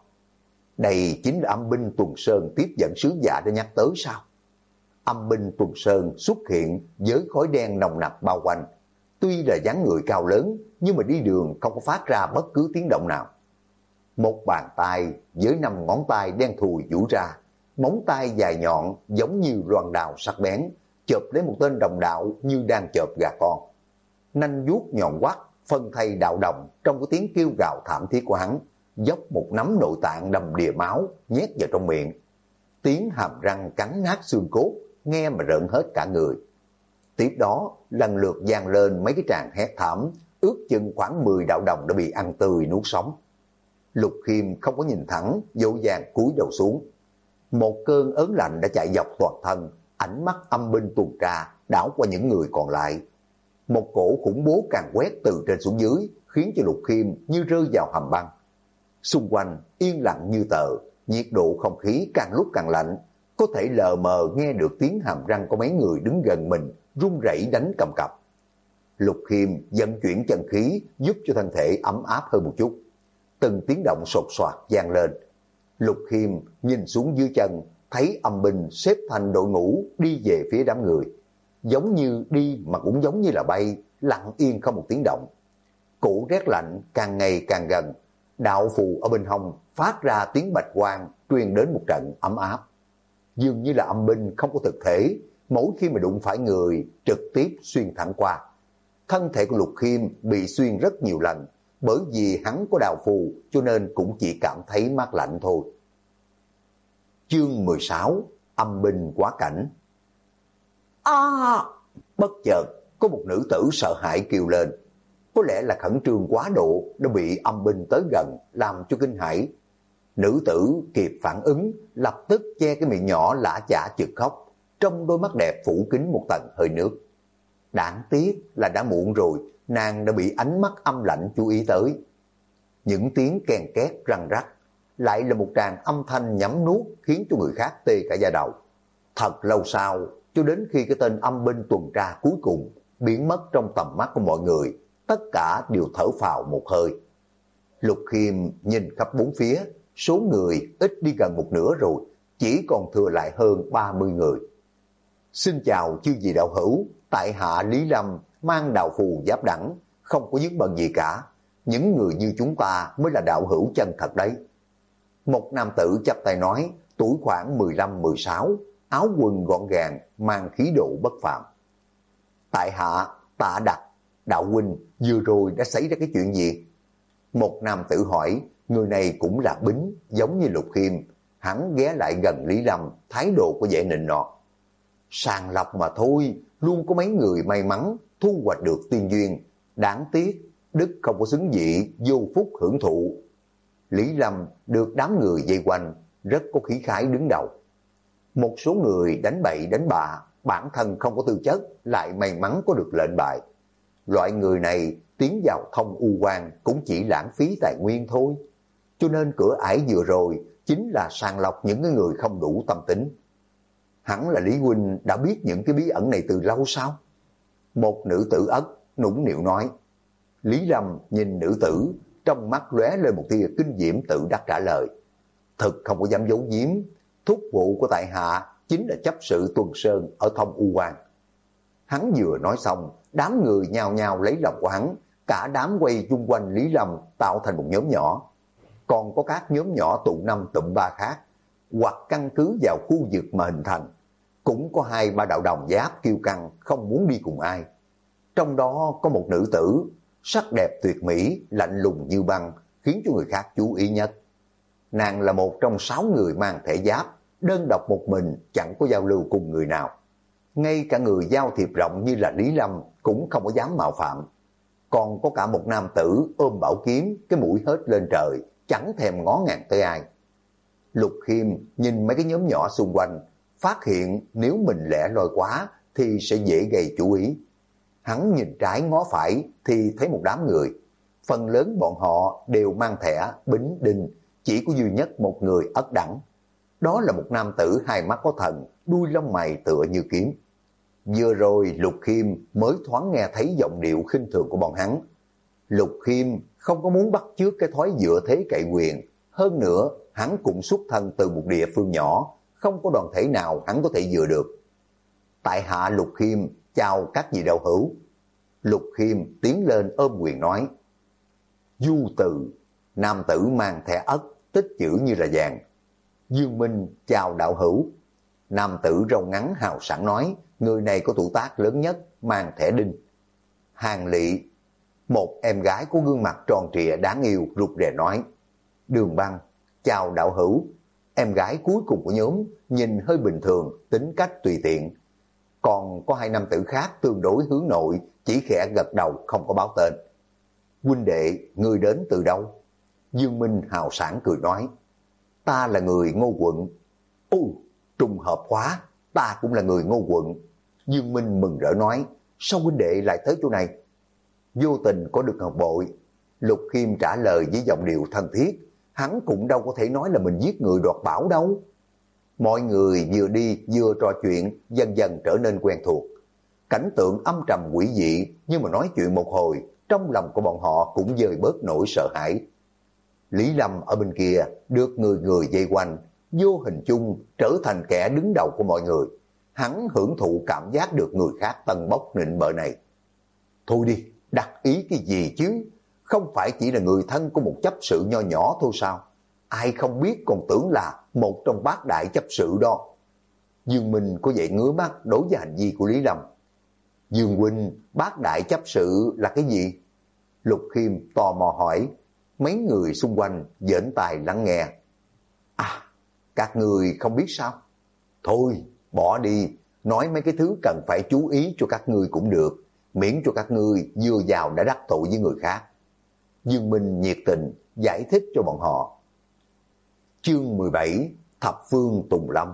Đây chính là âm binh Tuần Sơn tiếp dẫn sứ giả đã nhắc tới sao? Âm binh Tuần Sơn xuất hiện với khói đen nồng nặc bao quanh. Tuy là dáng người cao lớn, nhưng mà đi đường không có phát ra bất cứ tiếng động nào. Một bàn tay với 5 ngón tay đen thùi duỗi ra, móng tay dài nhọn giống như loan đào sắc bén, chộp lấy một tên đồng đạo như đang chộp gà con. Nanh vuốt nhọn quắt, phân thây đạo đồng trong cái tiếng kêu gào thảm thiết của hắn, dốc một nắm nội tạng đầm đìa máu nhét vào trong miệng. Tiếng hàm răng cắn nát xương cốt, nghe mà rợn hết cả người. Tiếp đó lần lượt vang lên mấy cái tràng hét thảm, ước chừng khoảng 10 đạo đồng đã bị ăn tươi nuốt sống. Lục Khiêm không có nhìn thẳng, vội vàng cúi đầu xuống. Một cơn ớn lạnh đã chạy dọc toàn thân, ánh mắt âm binh tuần tra đảo qua những người còn lại. Một cổ khủng bố càng quét từ trên xuống dưới, khiến cho Lục Khiêm như rơi vào hầm băng. Xung quanh yên lặng như tờ, nhiệt độ không khí càng lúc càng lạnh, có thể lờ mờ nghe được tiếng hàm răng của mấy người đứng gần mình run rẩy đánh cầm cập. Lục Khiêm vận chuyển chân khí giúp cho thân thể ấm áp hơn một chút. Từng tiếng động sột soạt vang lên. Lục Khiêm nhìn xuống dưới chân, thấy âm binh xếp thành đội ngũ đi về phía đám người. Giống như đi mà cũng giống như là bay, lặng yên không một tiếng động. Cổ rét lạnh càng ngày càng gần, đạo phù ở bên hông phát ra tiếng bạch quang truyền đến một trận ấm áp. Dường như là âm binh không có thực thể, mỗi khi mà đụng phải người trực tiếp xuyên thẳng qua. Thân thể của Lục Khiêm bị xuyên rất nhiều lần, bởi vì hắn có đạo phù cho nên cũng chỉ cảm thấy mát lạnh thôi. Chương 16: Âm binh quá cảnh. Bất chợt có một nữ tử sợ hãi kêu lên. có lẽ là khẩn trương quá độ đã bị âm binh tới gần làm cho kinh hãi. Nữ tử kịp phản ứng, lập tức che cái miệng nhỏ lã chả chực khóc, trong đôi mắt đẹp phủ kín một tầng hơi nước. Đáng tiếc là đã muộn rồi, nàng đã bị ánh mắt âm lạnh chú ý tới. Những tiếng kèn két răng rắc, lại là một tràng âm thanh nhắm nuốt khiến cho người khác tê cả da đầu. Thật lâu sau, cho đến khi cái tên âm binh tuần tra cuối cùng biến mất trong tầm mắt của mọi người, tất cả đều thở phào một hơi. Lục Khiêm nhìn khắp bốn phía, số người ít đi gần một nửa rồi, chỉ còn thừa lại hơn 30 người. Xin chào chư vị đạo hữu, tại hạ Lý Lâm mang đạo phù giáp đẳng, không có dướng bận gì cả. Những người như chúng ta mới là đạo hữu chân thật đấy. Một nam tử chắp tay nói, tuổi khoảng 15-16, áo quần gọn gàng, mang khí độ bất phàm. Tại hạ Tạ Đặc, đạo huynh vừa rồi đã xảy ra cái chuyện gì? Một nam tử hỏi, người này cũng là Bính, giống như Lục Khiêm. Hắn ghé lại gần Lý Lâm, thái độ có vẻ nịnh nọt. Sàng lọc mà thôi, luôn có mấy người may mắn thu hoạch được tiên duyên. Đáng tiếc, đức không có xứng vị, vô phúc hưởng thụ. Lý Lâm được đám người vây quanh, rất có khí khái đứng đầu. Một số người đánh bậy đánh bạ, bản thân không có tư chất, lại may mắn có được lệnh bài. Loại người này tiến vào thông u quan cũng chỉ lãng phí tài nguyên thôi. Cho nên cửa ải vừa rồi chính là sàng lọc những cái người không đủ tâm tính. Hẳn là Lý huynh đã biết những cái bí ẩn này từ lâu sao? Một nữ tử ất nũng nịu nói. Lý Lâm nhìn nữ tử, trong mắt lóe lên một tia kinh diễm tự đắc trả lời. Thực không có dám giấu giếm, thúc vụ của tại hạ chính là chấp sự tuần sơn ở thông u quan. Hắn vừa nói xong, đám người nhao nhao lấy lòng của hắn, cả đám quay chung quanh Lý Lâm tạo thành một nhóm nhỏ. Còn có các nhóm nhỏ tụ năm tụm ba khác, hoặc căn cứ vào khu vực mà hình thành. Cũng có 2-3 đạo đồng giáp kiêu căng không muốn đi cùng ai. Trong đó có một nữ tử, sắc đẹp tuyệt mỹ, lạnh lùng như băng, khiến cho người khác chú ý nhất. Nàng là một trong 6 người mang thể giáp, đơn độc một mình, chẳng có giao lưu cùng người nào. Ngay cả người giao thiệp rộng như là Lý Lâm cũng không có dám mạo phạm. Còn có cả một nam tử ôm bảo kiếm, cái mũi hết lên trời, chẳng thèm ngó ngàng tới ai. Lục Khiêm nhìn mấy cái nhóm nhỏ xung quanh, phát hiện nếu mình lẻ loi quá thì sẽ dễ gây chú ý. Hắn nhìn trái ngó phải thì thấy một đám người. Phần lớn bọn họ đều mang thẻ Bính Đinh, chỉ có duy nhất một người ất đẳng. Đó là một nam tử hai mắt có thần, đuôi lông mày tựa như kiếm. Vừa rồi Lục Khiêm mới thoáng nghe thấy giọng điệu khinh thường của bọn hắn. Lục Khiêm không có muốn bắt chước cái thói dựa thế cậy quyền. Hơn nữa, hắn cũng xuất thân từ một địa phương nhỏ, không có đoàn thể nào hắn có thể dựa được. Tại hạ Lục Khiêm, chào các vị đạo hữu. Lục Khiêm tiến lên ôm quyền nói. Du Từ, nam tử mang thẻ ất, tích chữ như là vàng. Dương Minh, chào đạo hữu. Nam tử râu ngắn hào sảng nói, người này có tuổi tác lớn nhất, mang thẻ đinh. Hàng Lị, một em gái có gương mặt tròn trịa đáng yêu rụt rè nói. Đường Băng, chào đạo hữu. Em gái cuối cùng của nhóm, nhìn hơi bình thường, tính cách tùy tiện. Còn có 2 nam tử khác tương đối hướng nội, chỉ khẽ gật đầu không có báo tên. Huynh đệ, ngươi đến từ đâu? Dương Minh hào sảng cười nói. Ta là người Ngô quận. Ồ, trùng hợp quá, ta cũng là người Ngô quận. Dương Minh mừng rỡ nói, sao huynh đệ lại tới chỗ này? Vô tình có được ngọc bội. Lục Khiêm trả lời với giọng điệu thân thiết, hắn cũng đâu có thể nói là mình giết người đoạt bảo đâu. Mọi người vừa đi vừa trò chuyện, dần dần trở nên quen thuộc. Cảnh tượng âm trầm quỷ dị, nhưng mà nói chuyện một hồi, trong lòng của bọn họ cũng dời bớt nỗi sợ hãi. Lý Lâm ở bên kia được người người vây quanh, vô hình chung trở thành kẻ đứng đầu của mọi người. Hắn hưởng thụ cảm giác được người khác tâng bốc nịnh bợ này. Thôi đi, đặt ý cái gì chứ? Không phải chỉ là người thân của một chấp sự nho nhỏ thôi sao? Ai không biết còn tưởng là một trong 8 đại chấp sự đó. Dương Minh có vậy ngứa mắt đối với hành vi của Lý Lâm. Dương huynh, 8 đại chấp sự là cái gì? Lục Khiêm tò mò hỏi. Mấy người xung quanh dễn tài lắng nghe. À, các người không biết sao? Thôi, bỏ đi, nói mấy cái thứ cần phải chú ý cho các ngươi cũng được. miễn cho các ngươi vừa vào đã đắc tội với người khác. Dương Minh nhiệt tình giải thích cho bọn họ. Chương 17: Thập Phương Tùng Lâm.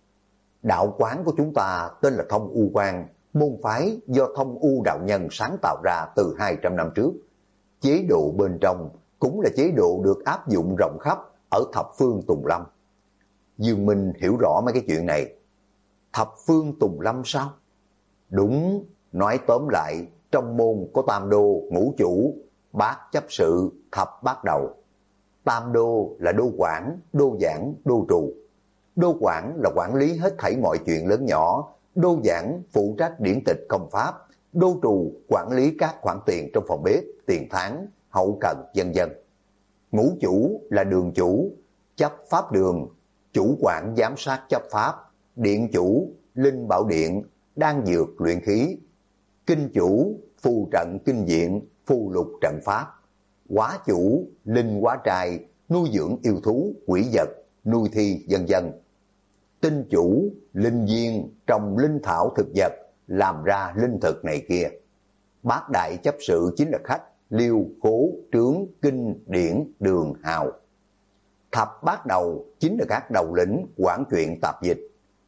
Đạo quán của chúng ta tên là Thông U Quan, môn phái do Thông U đạo nhân sáng tạo ra từ 200 năm trước. Chế độ bên trong cũng là chế độ được áp dụng rộng khắp ở Thập Phương Tùng Lâm. Dương Minh hiểu rõ mấy cái chuyện này. Thập Phương Tùng Lâm sao? Đúng, nói tóm lại, trong môn có tam đô, ngũ chủ, bát chấp sự, thập bát đầu. Tam đô là đô quản, đô giảng, đô trụ. Đô quản là quản lý hết thảy mọi chuyện lớn nhỏ, đô giảng phụ trách điển tịch công pháp, đô trụ quản lý các khoản tiền trong phòng bếp, tiền tháng, hậu cần, vân vân. Ngũ chủ là đường chủ, chấp pháp đường, chủ quản giám sát chấp pháp, điện chủ, linh bảo điện, đan dược luyện khí, kinh chủ, phù trận kinh viện, phù lục trận pháp, hóa chủ, linh hóa trai, nuôi dưỡng yêu thú, quỷ vật, nuôi thi, vân vân. Tinh chủ, linh viên, trồng linh thảo thực vật, làm ra linh thực này kia. Bát đại chấp sự chính là khách, liêu, khố, trướng, kinh, điển, đường, hào. Thập bát đầu chính là các đầu lĩnh quản chuyện tạp dịch.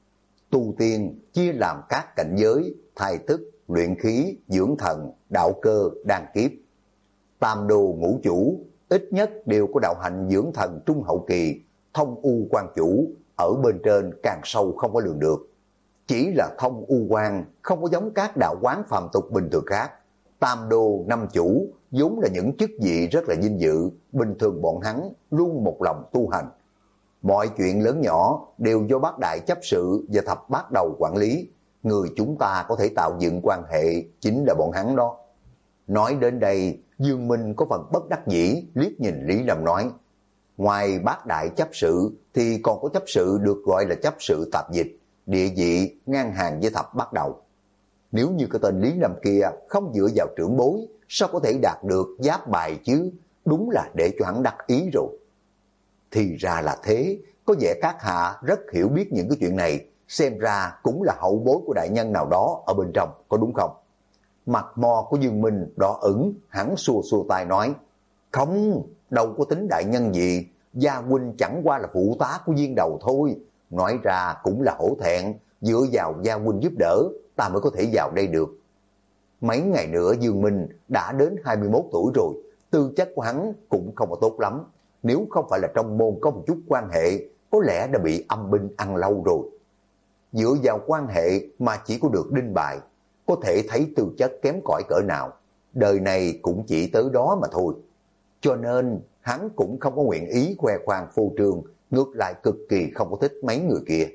Tu tiên chia làm các cảnh giới, thai tức, luyện khí, dưỡng thần, đạo cơ, đan kiếp. Tam đô ngũ chủ ít nhất đều có đạo hạnh dưỡng thần trung hậu kỳ, Thông U quan chủ ở bên trên càng sâu không có lường được. Chỉ là Thông U quan không có giống các đạo quán phàm tục bình thường khác. Tam đô năm chủ vốn là những chức vị rất là vinh dự, bình thường bọn hắn luôn một lòng tu hành. Mọi chuyện lớn nhỏ đều do bát đại chấp sự và thập bát đầu quản lý. Người chúng ta có thể tạo dựng quan hệ chính là bọn hắn đó. Nói đến đây, Dương Minh có phần bất đắc dĩ liếc nhìn Lý Lâm nói, ngoài bát đại chấp sự thì còn có chấp sự được gọi là chấp sự tạp dịch, địa vị ngang hàng với thập bát đầu. Nếu như cái tên Lý Lâm kia không dựa vào trưởng bối, sao có thể đạt được giáp bài chứ? Đúng là để cho hắn đắc ý rồi. Thì ra là thế, có vẻ các hạ rất hiểu biết những cái chuyện này, xem ra cũng là hậu bối của đại nhân nào đó ở bên trong, có đúng không? Mặt mò của Dương Minh đỏ ửng, hắn xua xua tay nói, không, đâu có tính đại nhân gì, gia huynh chẳng qua là phụ tá của viên đầu thôi. Nói ra cũng là hổ thẹn, dựa vào gia huynh giúp đỡ, ta mới có thể vào đây được. Mấy ngày nữa Dương Minh đã đến 21 tuổi rồi, tư chất của hắn cũng không có tốt lắm. Nếu không phải là trong môn có một chút quan hệ, có lẽ đã bị âm binh ăn lâu rồi. Dựa vào quan hệ mà chỉ có được đinh bài, có thể thấy tư chất kém cỏi cỡ nào. Đời này cũng chỉ tới đó mà thôi. Cho nên hắn cũng không có nguyện ý khoe khoang phô trương, ngược lại cực kỳ không có thích mấy người kia.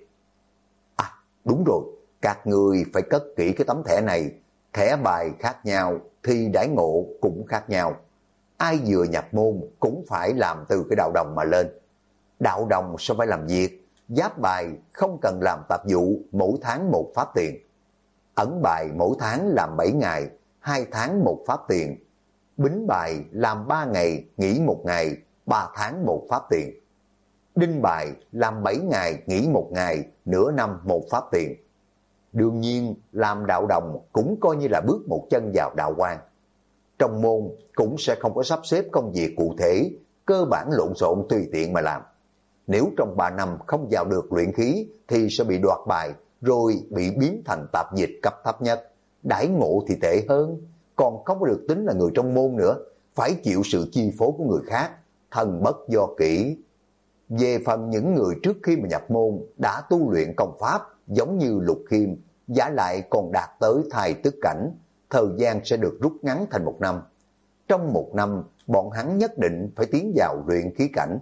À đúng rồi, các người phải cất kỹ cái tấm thẻ này. Thẻ bài khác nhau thì đãi ngộ cũng khác nhau. Ai vừa nhập môn cũng phải làm từ cái đạo đồng mà lên. Đạo đồng sao phải làm việc, giáp bài không cần làm tạp vụ, mỗi tháng một pháp tiền. Ẩn bài mỗi tháng làm 7 ngày, 2 tháng một pháp tiền. Bính bài làm 3 ngày, nghỉ 1 ngày, 3 tháng một pháp tiền. Đinh bài làm 7 ngày, nghỉ 1 ngày, nửa năm một pháp tiền. Đương nhiên, làm đạo đồng cũng coi như là bước một chân vào đạo quan. Trong môn cũng sẽ không có sắp xếp công việc cụ thể, cơ bản lộn xộn tùy tiện mà làm. Nếu trong 3 năm không vào được luyện khí thì sẽ bị đoạt bài, rồi bị biến thành tạp dịch cấp thấp nhất. Đãi ngộ thì tệ hơn, còn không có được tính là người trong môn nữa, phải chịu sự chi phối của người khác, thần bất do kỷ. Về phần những người trước khi mà nhập môn đã tu luyện công pháp giống như Lục Khiêm, giả lại còn đạt tới thai tức cảnh, thời gian sẽ được rút ngắn thành 1 năm. Trong 1 năm, bọn hắn nhất định phải tiến vào luyện khí cảnh.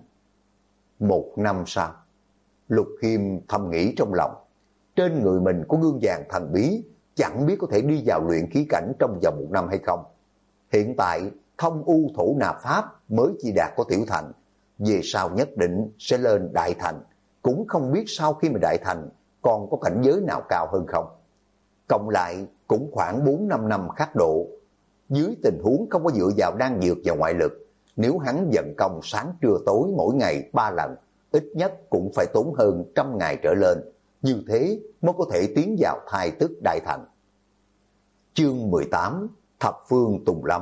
1 năm sau, Lục Khiêm thầm nghĩ trong lòng, trên người mình có gương vàng thần bí, chẳng biết có thể đi vào luyện khí cảnh trong vòng 1 năm hay không. Hiện tại, Thông U thổ nạp pháp mới chỉ đạt có tiểu thành, về sau nhất định sẽ lên đại thành, cũng không biết sau khi mà đại thành còn có cảnh giới nào cao hơn không. Cộng lại cũng khoảng 4-5 năm khắc độ. Dưới tình huống không có dựa vào đan dược và ngoại lực, nếu hắn vận công sáng trưa tối mỗi ngày 3 lần, ít nhất cũng phải tốn hơn 100 ngày trở lên, như thế mới có thể tiến vào thai tức đại thành. Chương 18 Thập Phương Tùng Lâm.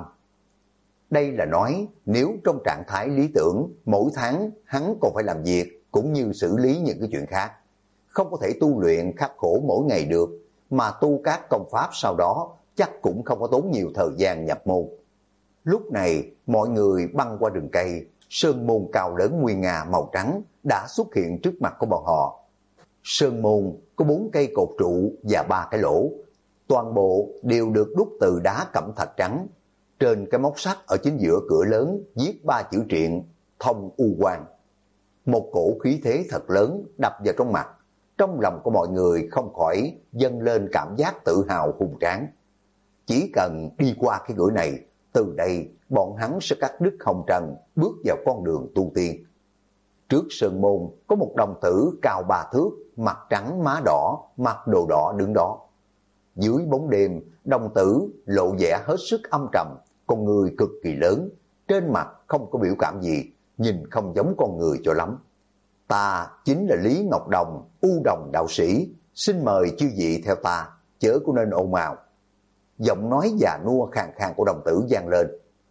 Đây là nói nếu trong trạng thái lý tưởng, mỗi tháng hắn còn phải làm việc cũng như xử lý những cái chuyện khác. Không có thể tu luyện khắc khổ mỗi ngày được, mà tu các công pháp sau đó chắc cũng không có tốn nhiều thời gian nhập môn. Lúc này mọi người băng qua rừng cây, sơn môn cao lớn nguy nga màu trắng đã xuất hiện trước mặt của bọn họ. Sơn môn có 4 cây cột trụ và 3 cái lỗ, toàn bộ đều được đúc từ đá cẩm thạch trắng. Trên cái móc sắt ở chính giữa cửa lớn viết 3 chữ triện Thông U Quan. Một cổ khí thế thật lớn đập vào trong mặt, trong lòng của mọi người không khỏi dâng lên cảm giác tự hào hùng tráng. Chỉ cần đi qua cái cửa này, từ đây bọn hắn sẽ cắt đứt hồng trần, bước vào con đường tu tiên. Trước sơn môn có một đồng tử cao 3 thước, mặt trắng má đỏ, mặc đồ đỏ đứng đó. Dưới bóng đêm, đồng tử lộ vẻ hết sức âm trầm, con người cực kỳ lớn, trên mặt không có biểu cảm gì, nhìn không giống con người cho lắm. Ta chính là Lý Ngọc Đồng, U Đồng đạo sĩ, xin mời chư vị theo ta, chớ có nên ồn ào. Giọng nói già nua khàn khàn của đồng tử vang lên.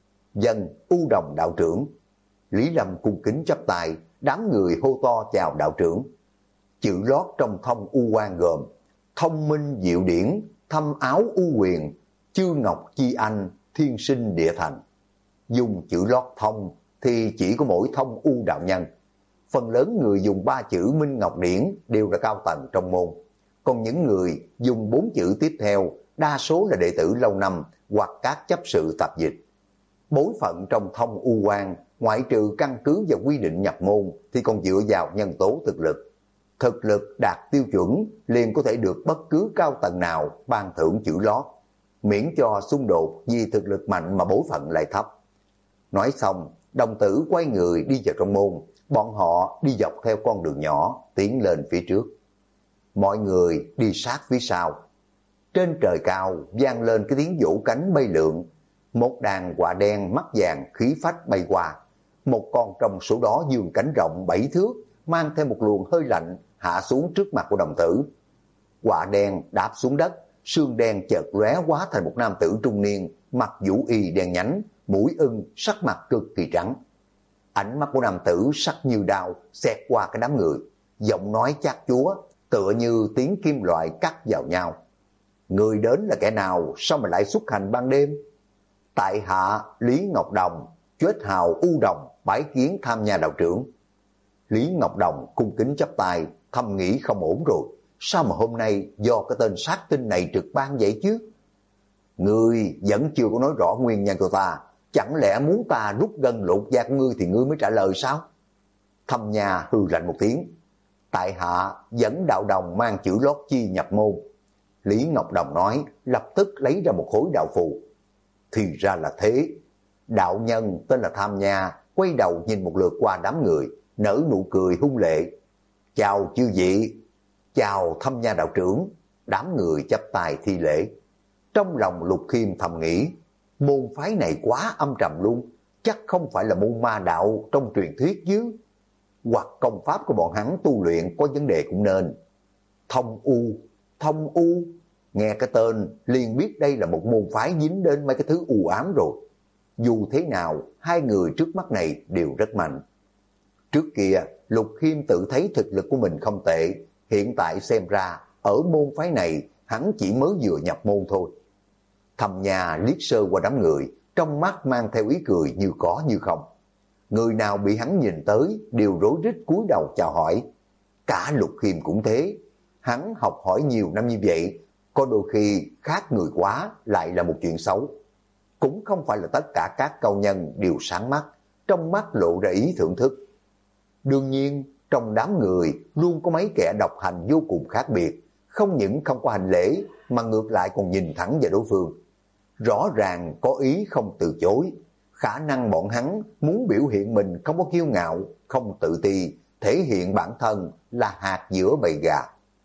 Dân U Đồng đạo trưởng. Lý Lâm cung kính chắp tay, đám người hô to chào đạo trưởng. Chữ lót trong Thông U Quan gồm Thông minh diệu điển, thâm áo u quyền, chư ngọc chi anh, thiên sinh địa thành. Dùng chữ lót thông thì chỉ có mỗi Thông U đạo nhân. Phần lớn người dùng 3 chữ Minh Ngọc Điển đều là cao tầng trong môn. Còn những người dùng 4 chữ tiếp theo đa số là đệ tử lâu năm hoặc các chấp sự tạp dịch. Bối phận trong Thông U Quan ngoại trừ căn cứ và quy định nhập môn thì còn dựa vào nhân tố thực lực. Thực lực đạt tiêu chuẩn liền có thể được bất cứ cao tầng nào ban thưởng chữ lót, miễn cho xung đột vì thực lực mạnh mà bối phận lại thấp. Nói xong, đồng tử quay người đi vào trong môn, bọn họ đi dọc theo con đường nhỏ tiến lên phía trước. Mọi người đi sát phía sau. Trên trời cao vang lên cái tiếng vỗ cánh bay lượn, một đàn quạ đen mắt vàng khí phách bay qua. Một con trong số đó vươn cánh rộng 7 thước, mang theo một luồng hơi lạnh hạ xuống trước mặt của đồng tử. Quạ đen đáp xuống đất, xương đen chợt lóe hóa thành một nam tử trung niên, mặc vũ y đen nhánh, mũi ưng, sắc mặt cực kỳ trắng. Ánh mắt của nam tử sắc như đao xẹt qua cái đám người, giọng nói chát chúa tựa như tiếng kim loại cắt vào nhau. Người đến là kẻ nào, sao mà lại xuất hành ban đêm? Tại hạ Lý Ngọc Đồng, chết hào U Đồng, bái kiến tham gia đạo trưởng. Lý Ngọc Đồng cung kính chắp tay, thầm nghĩ không ổn rồi, sao mà hôm nay do cái tên sát tinh này trực ban vậy chứ? Ngươi vẫn chưa có nói rõ nguyên nhân cho ta, chẳng lẽ muốn ta rút gân lột da của ngươi thì ngươi mới trả lời sao? Thâm Nha hừ lạnh một tiếng. Tại hạ dẫn đạo đồng mang chữ lót chi nhập môn. Lý Ngọc Đồng nói, lập tức lấy ra một khối đạo phù. Thì ra là thế. Đạo nhân tên là Tham Nha quay đầu nhìn một lượt qua đám người, nở nụ cười hung lệ. Chào chư vị. Chào Thâm Nha đạo trưởng. Đám người chắp tay thi lễ. Trong lòng Lục Khiêm thầm nghĩ, môn phái này quá âm trầm luôn, chắc không phải là môn ma đạo trong truyền thuyết chứ. Hoặc công pháp của bọn hắn tu luyện có vấn đề cũng nên. Thông U, nghe cái tên liền biết đây là một môn phái dính đến mấy cái thứ u ám rồi. Dù thế nào, hai người trước mắt này đều rất mạnh. Trước kia, Lục Khiêm tự thấy thực lực của mình không tệ, hiện tại xem ra, ở môn phái này, hắn chỉ mới vừa nhập môn thôi. Thâm Nha liếc sơ qua đám người, trong mắt mang theo ý cười như có như không. Người nào bị hắn nhìn tới đều rối rít cúi đầu chào hỏi. Cả Lục Khiêm cũng thế. Hắn học hỏi nhiều năm như vậy, có đôi khi khác người quá lại là một chuyện xấu. Cũng không phải là tất cả các cao nhân đều sáng mắt, trong mắt lộ ra ý thưởng thức. Đương nhiên, trong đám người luôn có mấy kẻ độc hành vô cùng khác biệt, không những không có hành lễ mà ngược lại còn nhìn thẳng vào đối phương. Rõ ràng có ý không từ chối, khả năng bọn hắn muốn biểu hiện mình không có kiêu ngạo, không tự ti, thể hiện bản thân là hạt giữa bầy gà.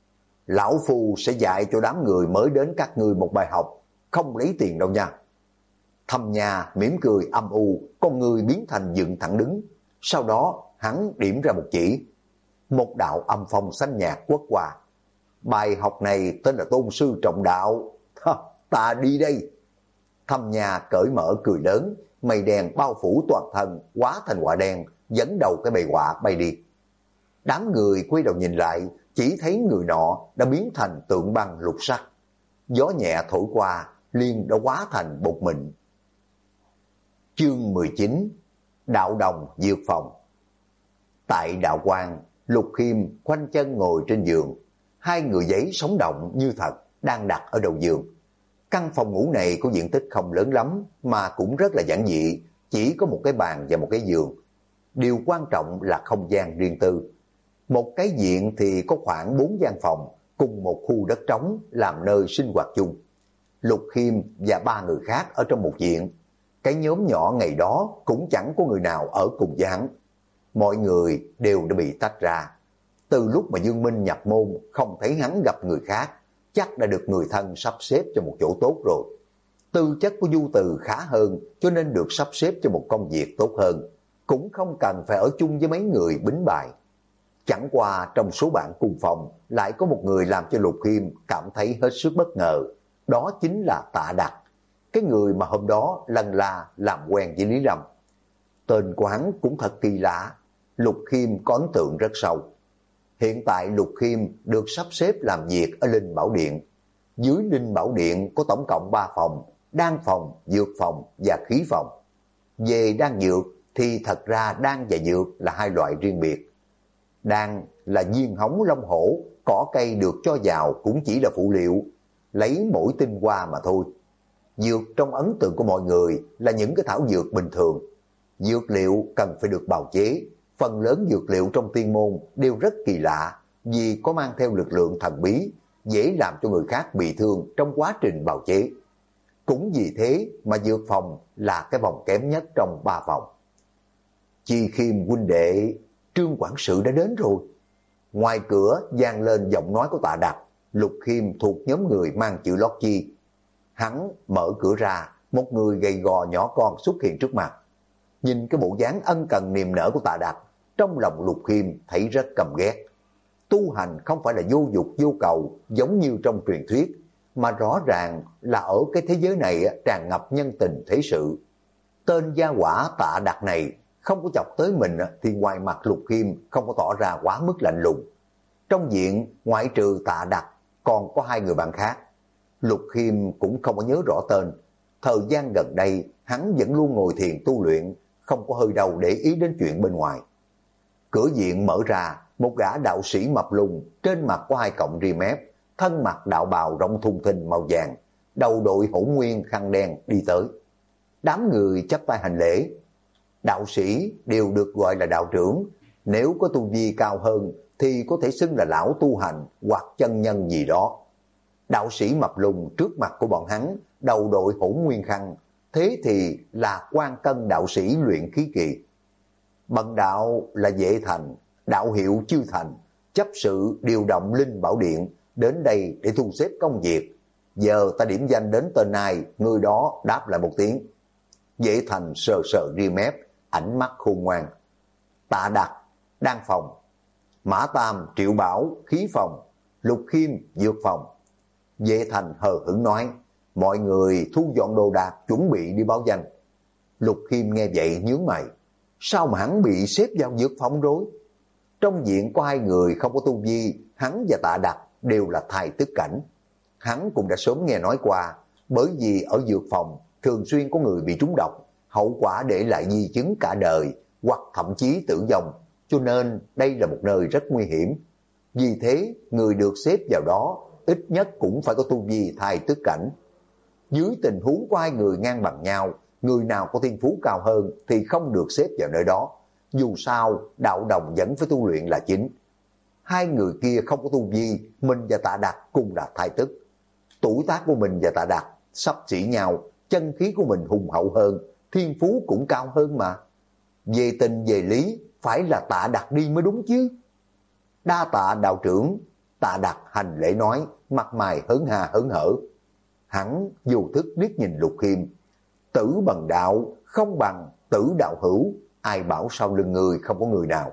Lão Phu sẽ dạy cho đám người mới đến các ngươi một bài học, không lấy tiền đâu nha. Thâm Nha mỉm cười âm u, con người biến thành dựng thẳng đứng. Sau đó hắn điểm ra một chỉ. Một đạo âm phong xanh nhạt quất qua. Bài học này tên là Tôn Sư Trọng Đạo. ta đi đây. Thâm Nha cởi mở cười lớn, mây đen bao phủ toàn thân, hóa thành quả đen, dẫn đầu cái bầy quạ bay đi. Đám người quay đầu nhìn lại, chỉ thấy người nọ đã biến thành tượng băng lục sắc. Gió nhẹ thổi qua, liền đã hóa thành bột mịn. Chương 19: Đạo đồng dược phòng. Tại đạo quan, Lục Khiêm khoanh chân ngồi trên giường. Hai người giấy sống động như thật đang đặt ở đầu giường. Căn phòng ngủ này có diện tích không lớn lắm mà cũng rất là giản dị, chỉ có một cái bàn và một cái giường. Điều quan trọng là không gian riêng tư. Một cái viện thì có khoảng 4 gian phòng cùng một khu đất trống làm nơi sinh hoạt chung. Lục Khiêm và 3 người khác ở trong một viện. Cái nhóm nhỏ ngày đó cũng chẳng có người nào ở cùng với hắn. Mọi người đều đã bị tách ra. Từ lúc mà Dương Minh nhập môn không thấy hắn gặp người khác, chắc đã được người thân sắp xếp cho một chỗ tốt rồi. Tư chất của Du Từ khá hơn cho nên được sắp xếp cho một công việc tốt hơn. Cũng không cần phải ở chung với mấy người bính bài. Chẳng qua trong số bạn cùng phòng lại có một người làm cho Lục Khiêm cảm thấy hết sức bất ngờ. Đó chính là Tạ Đặc, cái người mà hôm đó lần la làm quen với Lý Lâm. Tên của hắn cũng thật kỳ lạ, Lục Khiêm có ấn tượng rất sâu. Hiện tại Lục Khiêm được sắp xếp làm việc ở Linh Bảo Điện. Dưới Linh Bảo Điện có tổng cộng 3 phòng, đan phòng, dược phòng và khí phòng. Về đan dược thì thật ra đan và dược là hai loại riêng biệt. Đan là viên hống long hổ, cỏ cây được cho vào cũng chỉ là phụ liệu, lấy mỗi tinh hoa mà thôi. Dược trong ấn tượng của mọi người là những cái thảo dược bình thường. Dược liệu cần phải được bào chế. Phần lớn dược liệu trong tiên môn đều rất kỳ lạ vì có mang theo lực lượng thần bí, dễ làm cho người khác bị thương trong quá trình bào chế. Cũng vì thế mà dược phòng là cái phòng kém nhất trong 3 phòng. Chi Khiêm huynh đệ, Trương quản sự đã đến rồi. Ngoài cửa vang lên giọng nói của Tạ Đặc. Lục Khiêm thuộc nhóm người mang chữ lót chi. Hắn mở cửa ra, một người gầy gò nhỏ con xuất hiện trước mặt. Nhìn cái bộ dáng ân cần niềm nở của Tạ Đặc, trong lòng Lục Khiêm thấy rất căm ghét. Tu hành không phải là vô dục vô cầu giống như trong truyền thuyết, mà rõ ràng là ở cái thế giới này tràn ngập nhân tình thế sự. Tên gia hỏa Tạ Đặc này không có chọc tới mình thì ngoài mặt Lục Khiêm không có tỏ ra quá mức lạnh lùng. Trong viện ngoại trừ Tạ Đặc còn có 2 người bạn khác. Lục Khiêm cũng không có nhớ rõ tên. Thời gian gần đây hắn vẫn luôn ngồi thiền tu luyện, không có hơi đâu để ý đến chuyện bên ngoài. Cửa viện mở ra, một gã đạo sĩ mập lùn, trên mặt có 2 cọng ria mép, thân mặc đạo bào rộng thùng thình màu vàng, đầu đội hổ nguyên khăn đen đi tới. Đám người chắp tay hành lễ. Đạo sĩ đều được gọi là đạo trưởng, nếu có tu vi cao hơn thì có thể xưng là lão tu hành hoặc chân nhân gì đó. Đạo sĩ mập lùn trước mặt của bọn hắn, đầu đội hổ nguyên khăn, thế thì là Quan Cân đạo sĩ luyện khí kỳ. Bần đạo là Vệ Thành, đạo hiệu Chư Thành, chấp sự điều động Linh Bảo Điện, đến đây để thu xếp công việc. Giờ ta điểm danh đến tên ai, người đó đáp lại một tiếng. Vệ Thành sờ sờ ria mép, ánh mắt khôn ngoan. Tạ Đặc, đan phòng. Mã Tam, Triệu Bảo, khí phòng. Lục Khiêm, dược phòng. Vệ Thành hờ hững nói, mọi người thu dọn đồ đạc chuẩn bị đi báo danh. Lục Khiêm nghe vậy nhướng mày, sao mà hắn bị xếp vào dược phòng rồi? Trong viện có 2 người không có tu vi, hắn và Tạ Đặc đều là thai tức cảnh. Hắn cũng đã sớm nghe nói qua, bởi vì ở dược phòng thường xuyên có người bị trúng độc, hậu quả để lại di chứng cả đời hoặc thậm chí tử vong, cho nên đây là một nơi rất nguy hiểm. Vì thế người được xếp vào đó ít nhất cũng phải có tu vi thai tức cảnh. Dưới tình huống của 2 người ngang bằng nhau, người nào có thiên phú cao hơn thì không được xếp vào nơi đó. Dù sao đạo đồng vẫn phải tu luyện là chính. 2 người kia không có tu vi, mình và Tạ Đặc cùng là thai tức. Tuổi tác của mình và Tạ Đặc xấp xỉ nhau, chân khí của mình hùng hậu hơn, thiên phú cũng cao hơn mà. Về tình về lý phải là Tạ Đặc đi mới đúng chứ. Đa tạ đạo trưởng. Tạ Đặc hành lễ nói, mặt mày hớn hà hớn hở. Hắn vô thức liếc nhìn Lục Khiêm. Tử bằng đạo không bằng tử đạo hữu, ai bảo sau lưng người không có người nào.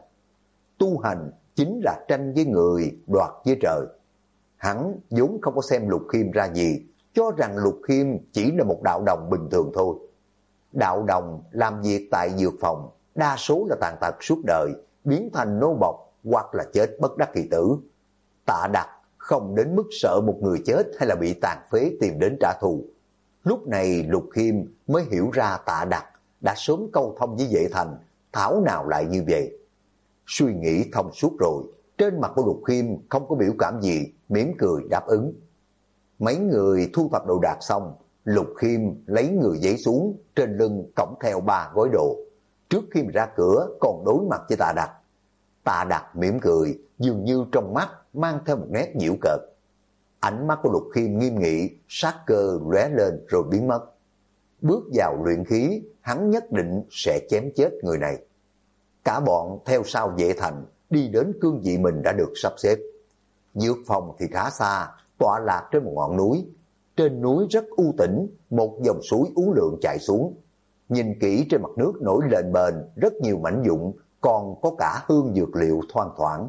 Tu hành chính là tranh với người, đoạt với trời. Hắn vốn không có xem Lục Khiêm ra gì, cho rằng Lục Khiêm chỉ là một đạo đồng bình thường thôi. Đạo đồng làm việc tại dược phòng, đa số là tàn tật suốt đời, biến thành nô bộc hoặc là chết bất đắc kỳ tử. Tạ Đặc không đến mức sợ một người chết hay là bị tàn phế tìm đến trả thù. Lúc này Lục Khiêm mới hiểu ra Tạ Đặc đã sớm câu thông với Vệ Thành, thảo nào lại như vậy. Suy nghĩ thông suốt rồi, trên mặt của Lục Khiêm không có biểu cảm gì, mỉm cười đáp ứng. Mấy người thu thập đồ đạc xong, Lục Khiêm lấy người giấy xuống, trên lưng cõng theo 3 gói đồ. Trước khi mà ra cửa còn đối mặt với Tạ Đặc. Tạ Đặc mỉm cười, dường như trong mắt mang theo một nét giễu cợt. Ánh mắt của Lục Khiêm nghiêm nghị, sát cơ lóe lên rồi biến mất. Bước vào luyện khí, hắn nhất định sẽ chém chết người này. Cả bọn theo sau Vệ Thành, đi đến cương vị mình đã được sắp xếp. Dược phòng thì khá xa, tọa lạc trên một ngọn núi. Trên núi rất u tĩnh, một dòng suối uốn lượn chảy xuống. Nhìn kỹ trên mặt nước nổi lên bền, rất nhiều mảnh vụn, còn có cả hương dược liệu thoang thoảng.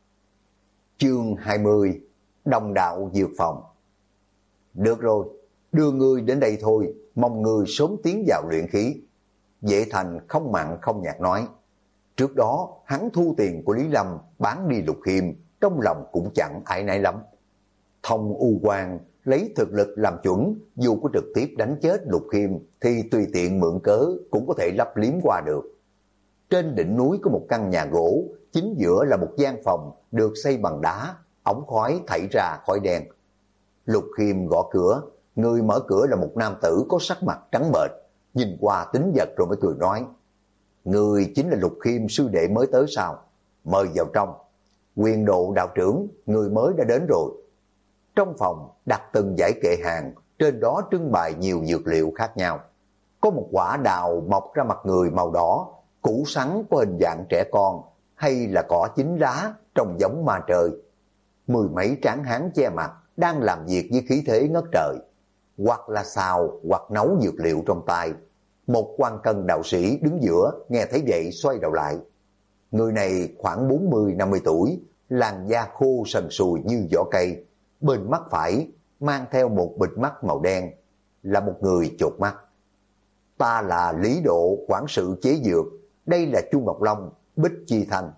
Chương 20: Đồng đạo dược phòng. Được rồi, đưa ngươi đến đây thôi, mong ngươi sớm tiến vào luyện khí. Vệ Thành không mặn không nhạt nói. Trước đó hắn thu tiền của Lý Lâm bán đi Lục Khiêm, trong lòng cũng chẳng ái náy lắm. Thông U Quang lấy thực lực làm chuẩn, dù có trực tiếp đánh chết Lục Khiêm thì tùy tiện mượn cớ cũng có thể lấp liếm qua được. Trên đỉnh núi có một căn nhà gỗ, chính giữa là một gian phòng được xây bằng đá, ống khói thảy ra khói đen. Lục Khiêm gõ cửa, người mở cửa là một nam tử có sắc mặt trắng bệch, nhìn qua tính giật rồi mới cười nói. Người chính là Lục Khiêm sư đệ mới tới sao? Mời vào trong. Quyền độ đạo trưởng, người mới đã đến rồi. Trong phòng đặt từng dãy kệ hàng, trên đó trưng bày nhiều dược liệu khác nhau. Có một quả đào mọc ra mặt người màu đỏ, củ sắn có hình dạng trẻ con, hay là cỏ chín lá trông giống ma trời. 10 mấy tráng hán che mặt đang làm việc với khí thế ngất trời, hoặc là xào hoặc nấu dược liệu trong tay. Một quan cân đạo sĩ đứng giữa, nghe thấy vậy xoay đầu lại. Người này khoảng 40-50 tuổi, làn da khô sần sùi như vỏ cây, bên mắt phải mang theo một bịt mắt màu đen, là một người chột mắt. Ta là Lý Độ, quản sự chế dược, đây là Chu Ngọc Long, Bích Chi Thanh.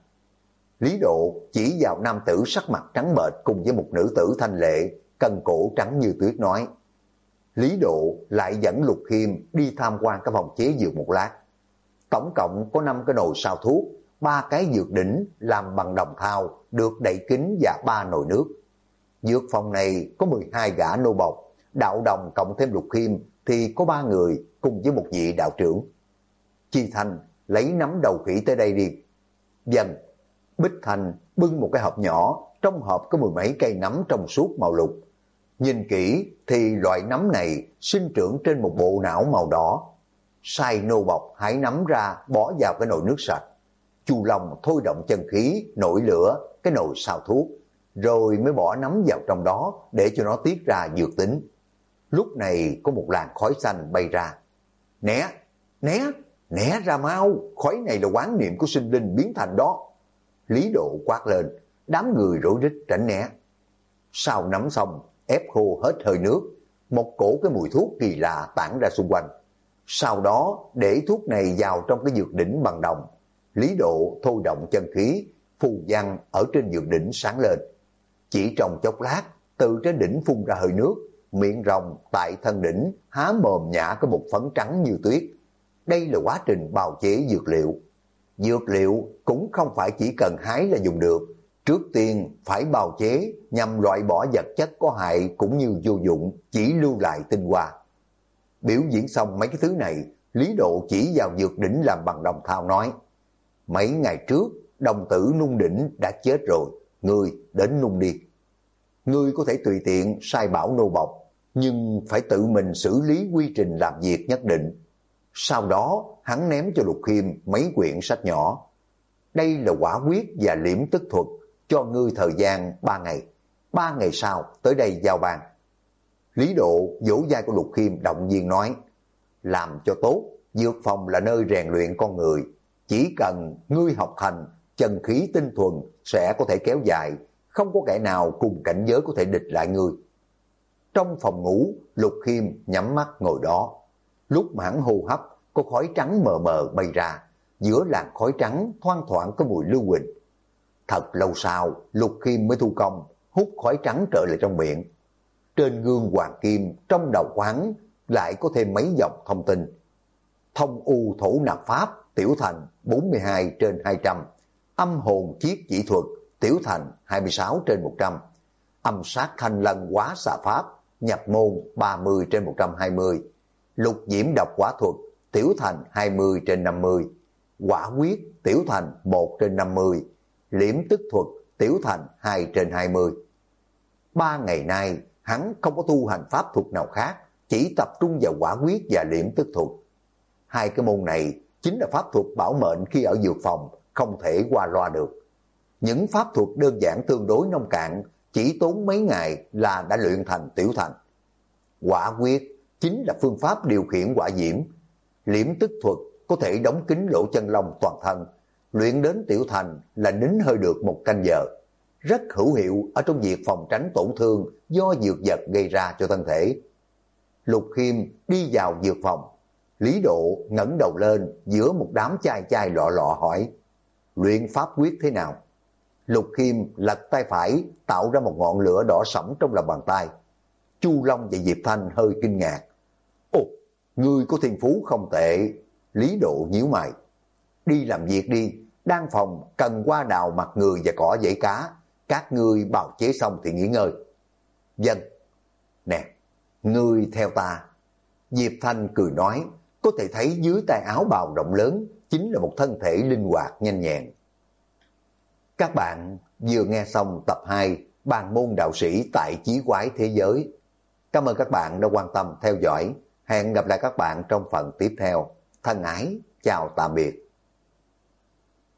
Lý Độ chỉ vào nam tử sắc mặt trắng bệch cùng với một nữ tử thanh lệ, cân cổ trắng như tuyết nói. Lý Độ lại dẫn Lục Khiêm đi tham quan cái phòng chế dược một lát. Tổng cộng có 5 cái nồi sao thuốc, 3 cái dược đỉnh làm bằng đồng thau, được đậy kín và 3 nồi nước. Dược phòng này có 12 gã nô bộc, đạo đồng cộng thêm Lục Khiêm thì có 3 người cùng với một vị đạo trưởng. Chi Thành lấy nắm đầu khỉ tới đây đi. Dần, Bích Thành bưng một cái hộp nhỏ, trong hộp có 10 mấy cây nấm trong suốt màu lục. Nhìn kỹ thì loại nấm này sinh trưởng trên một bộ não màu đỏ. Sai nô bộc hái nấm ra bỏ vào cái nồi nước sạch. Chu Long thôi động chân khí, nổi lửa cái nồi sao thuốc, rồi mới bỏ nấm vào trong đó để cho nó tiết ra dược tính. Lúc này có một làn khói xanh bay ra. Né, né, né ra mau, khói này là oán niệm của sinh linh biến thành đó. Lý Độ quát lên, đám người rối rít tránh né. Sau nấm xong, ép khô hết hơi nước, một cổ cái mùi thuốc kỳ lạ tản ra xung quanh. Sau đó để thuốc này vào trong cái dược đỉnh bằng đồng. Lý Độ thôi động chân khí, phù văn ở trên dược đỉnh sáng lên. Chỉ trong chốc lát, từ trên đỉnh phun ra hơi nước, miệng rồng tại thân đỉnh há mồm nhả có một phấn trắng như tuyết. Đây là quá trình bào chế dược liệu. Dược liệu cũng không phải chỉ cần hái là dùng được. Trước tiên phải bào chế nhằm loại bỏ vật chất có hại cũng như vô dụng, chỉ lưu lại tinh hoa. Biểu diễn xong mấy cái thứ này, Lý Độ chỉ vào dược đỉnh làm bằng đồng thau nói. Mấy ngày trước, đồng tử nung đỉnh đã chết rồi, ngươi đến nung đi. Ngươi có thể tùy tiện sai bảo nô bộc, nhưng phải tự mình xử lý quy trình làm việc nhất định. Sau đó, hắn ném cho Lục Khiêm mấy quyển sách nhỏ. Đây là quả quyết và liễm tức thuật, cho ngươi thời gian 3 ngày. 3 ngày sau, tới đây giao ban. Lý Độ vỗ vai của Lục Khiêm động viên nói, làm cho tốt, dược phòng là nơi rèn luyện con người. Chỉ cần ngươi học thành, chân khí tinh thuần sẽ có thể kéo dài, không có kẻ nào cùng cảnh giới có thể địch lại ngươi. Trong phòng ngủ, Lục Khiêm nhắm mắt ngồi đó. Lúc mà hắn hô hấp, có khói trắng mờ mờ bay ra, giữa làn khói trắng thoang thoảng có mùi lưu huỳnh. Thật lâu sau, Lục Khiêm mới thu công, hút khói trắng trở lại trong miệng. Trên gương hoàng kim, trong đầu của hắn lại có thêm mấy dòng thông tin. Thông u thổ nạp pháp, tiểu thành 42/200. Âm hồn chiết chỉ thuật, tiểu thành 26/100. Âm sát thanh lân quá xà pháp, nhập môn 30/120. Lục diễm độc quả thuật, tiểu thành 20/50. Quả quyết, tiểu thành 1/50. Liễm tức thuật, tiểu thành 2/20. 3 ngày nay, hắn không có tu hành pháp thuật nào khác, chỉ tập trung vào quả quyết và liễm tức thuật. Hai cái môn này chính là pháp thuật bảo mệnh khi ở dược phòng, không thể qua loa được. Những pháp thuật đơn giản tương đối nông cạn, chỉ tốn mấy ngày là đã luyện thành tiểu thành. Quả quyết chính là phương pháp điều khiển quả diễm. Liễm tức thuật có thể đóng kín lỗ chân lông toàn thân, luyện đến tiểu thành là nín hơi được 1 canh giờ. Rất hữu hiệu ở trong việc phòng tránh tổn thương do dược vật gây ra cho thân thể. Lục Khiêm đi vào dược phòng. Lý Độ ngẩng đầu lên giữa một đám chai chai lọ lọ hỏi: luyện pháp quyết thế nào? Lục Khiêm lật tay phải tạo ra một ngọn lửa đỏ sẫm trong lòng bàn tay. Chu Long và Diệp Thanh hơi kinh ngạc. Ồ, ngươi có thiên phú không tệ. Lý Độ nhíu mày. Đi làm việc đi, đan phòng cần hoa đào mặt người và cỏ dãy cá. Các ngươi bào chế xong thì nghỉ ngơi. Vâng. Nè, ngươi theo ta. Diệp Thanh cười nói, có thể thấy dưới tay áo bào rộng lớn chính là một thân thể linh hoạt nhanh nhẹn. Các bạn vừa nghe xong tập 2 Bàn môn đạo sĩ tại Chí Quái Thế Giới. Cảm ơn các bạn đã quan tâm theo dõi. Hẹn gặp lại các bạn trong phần tiếp theo. Thân ái, chào tạm biệt.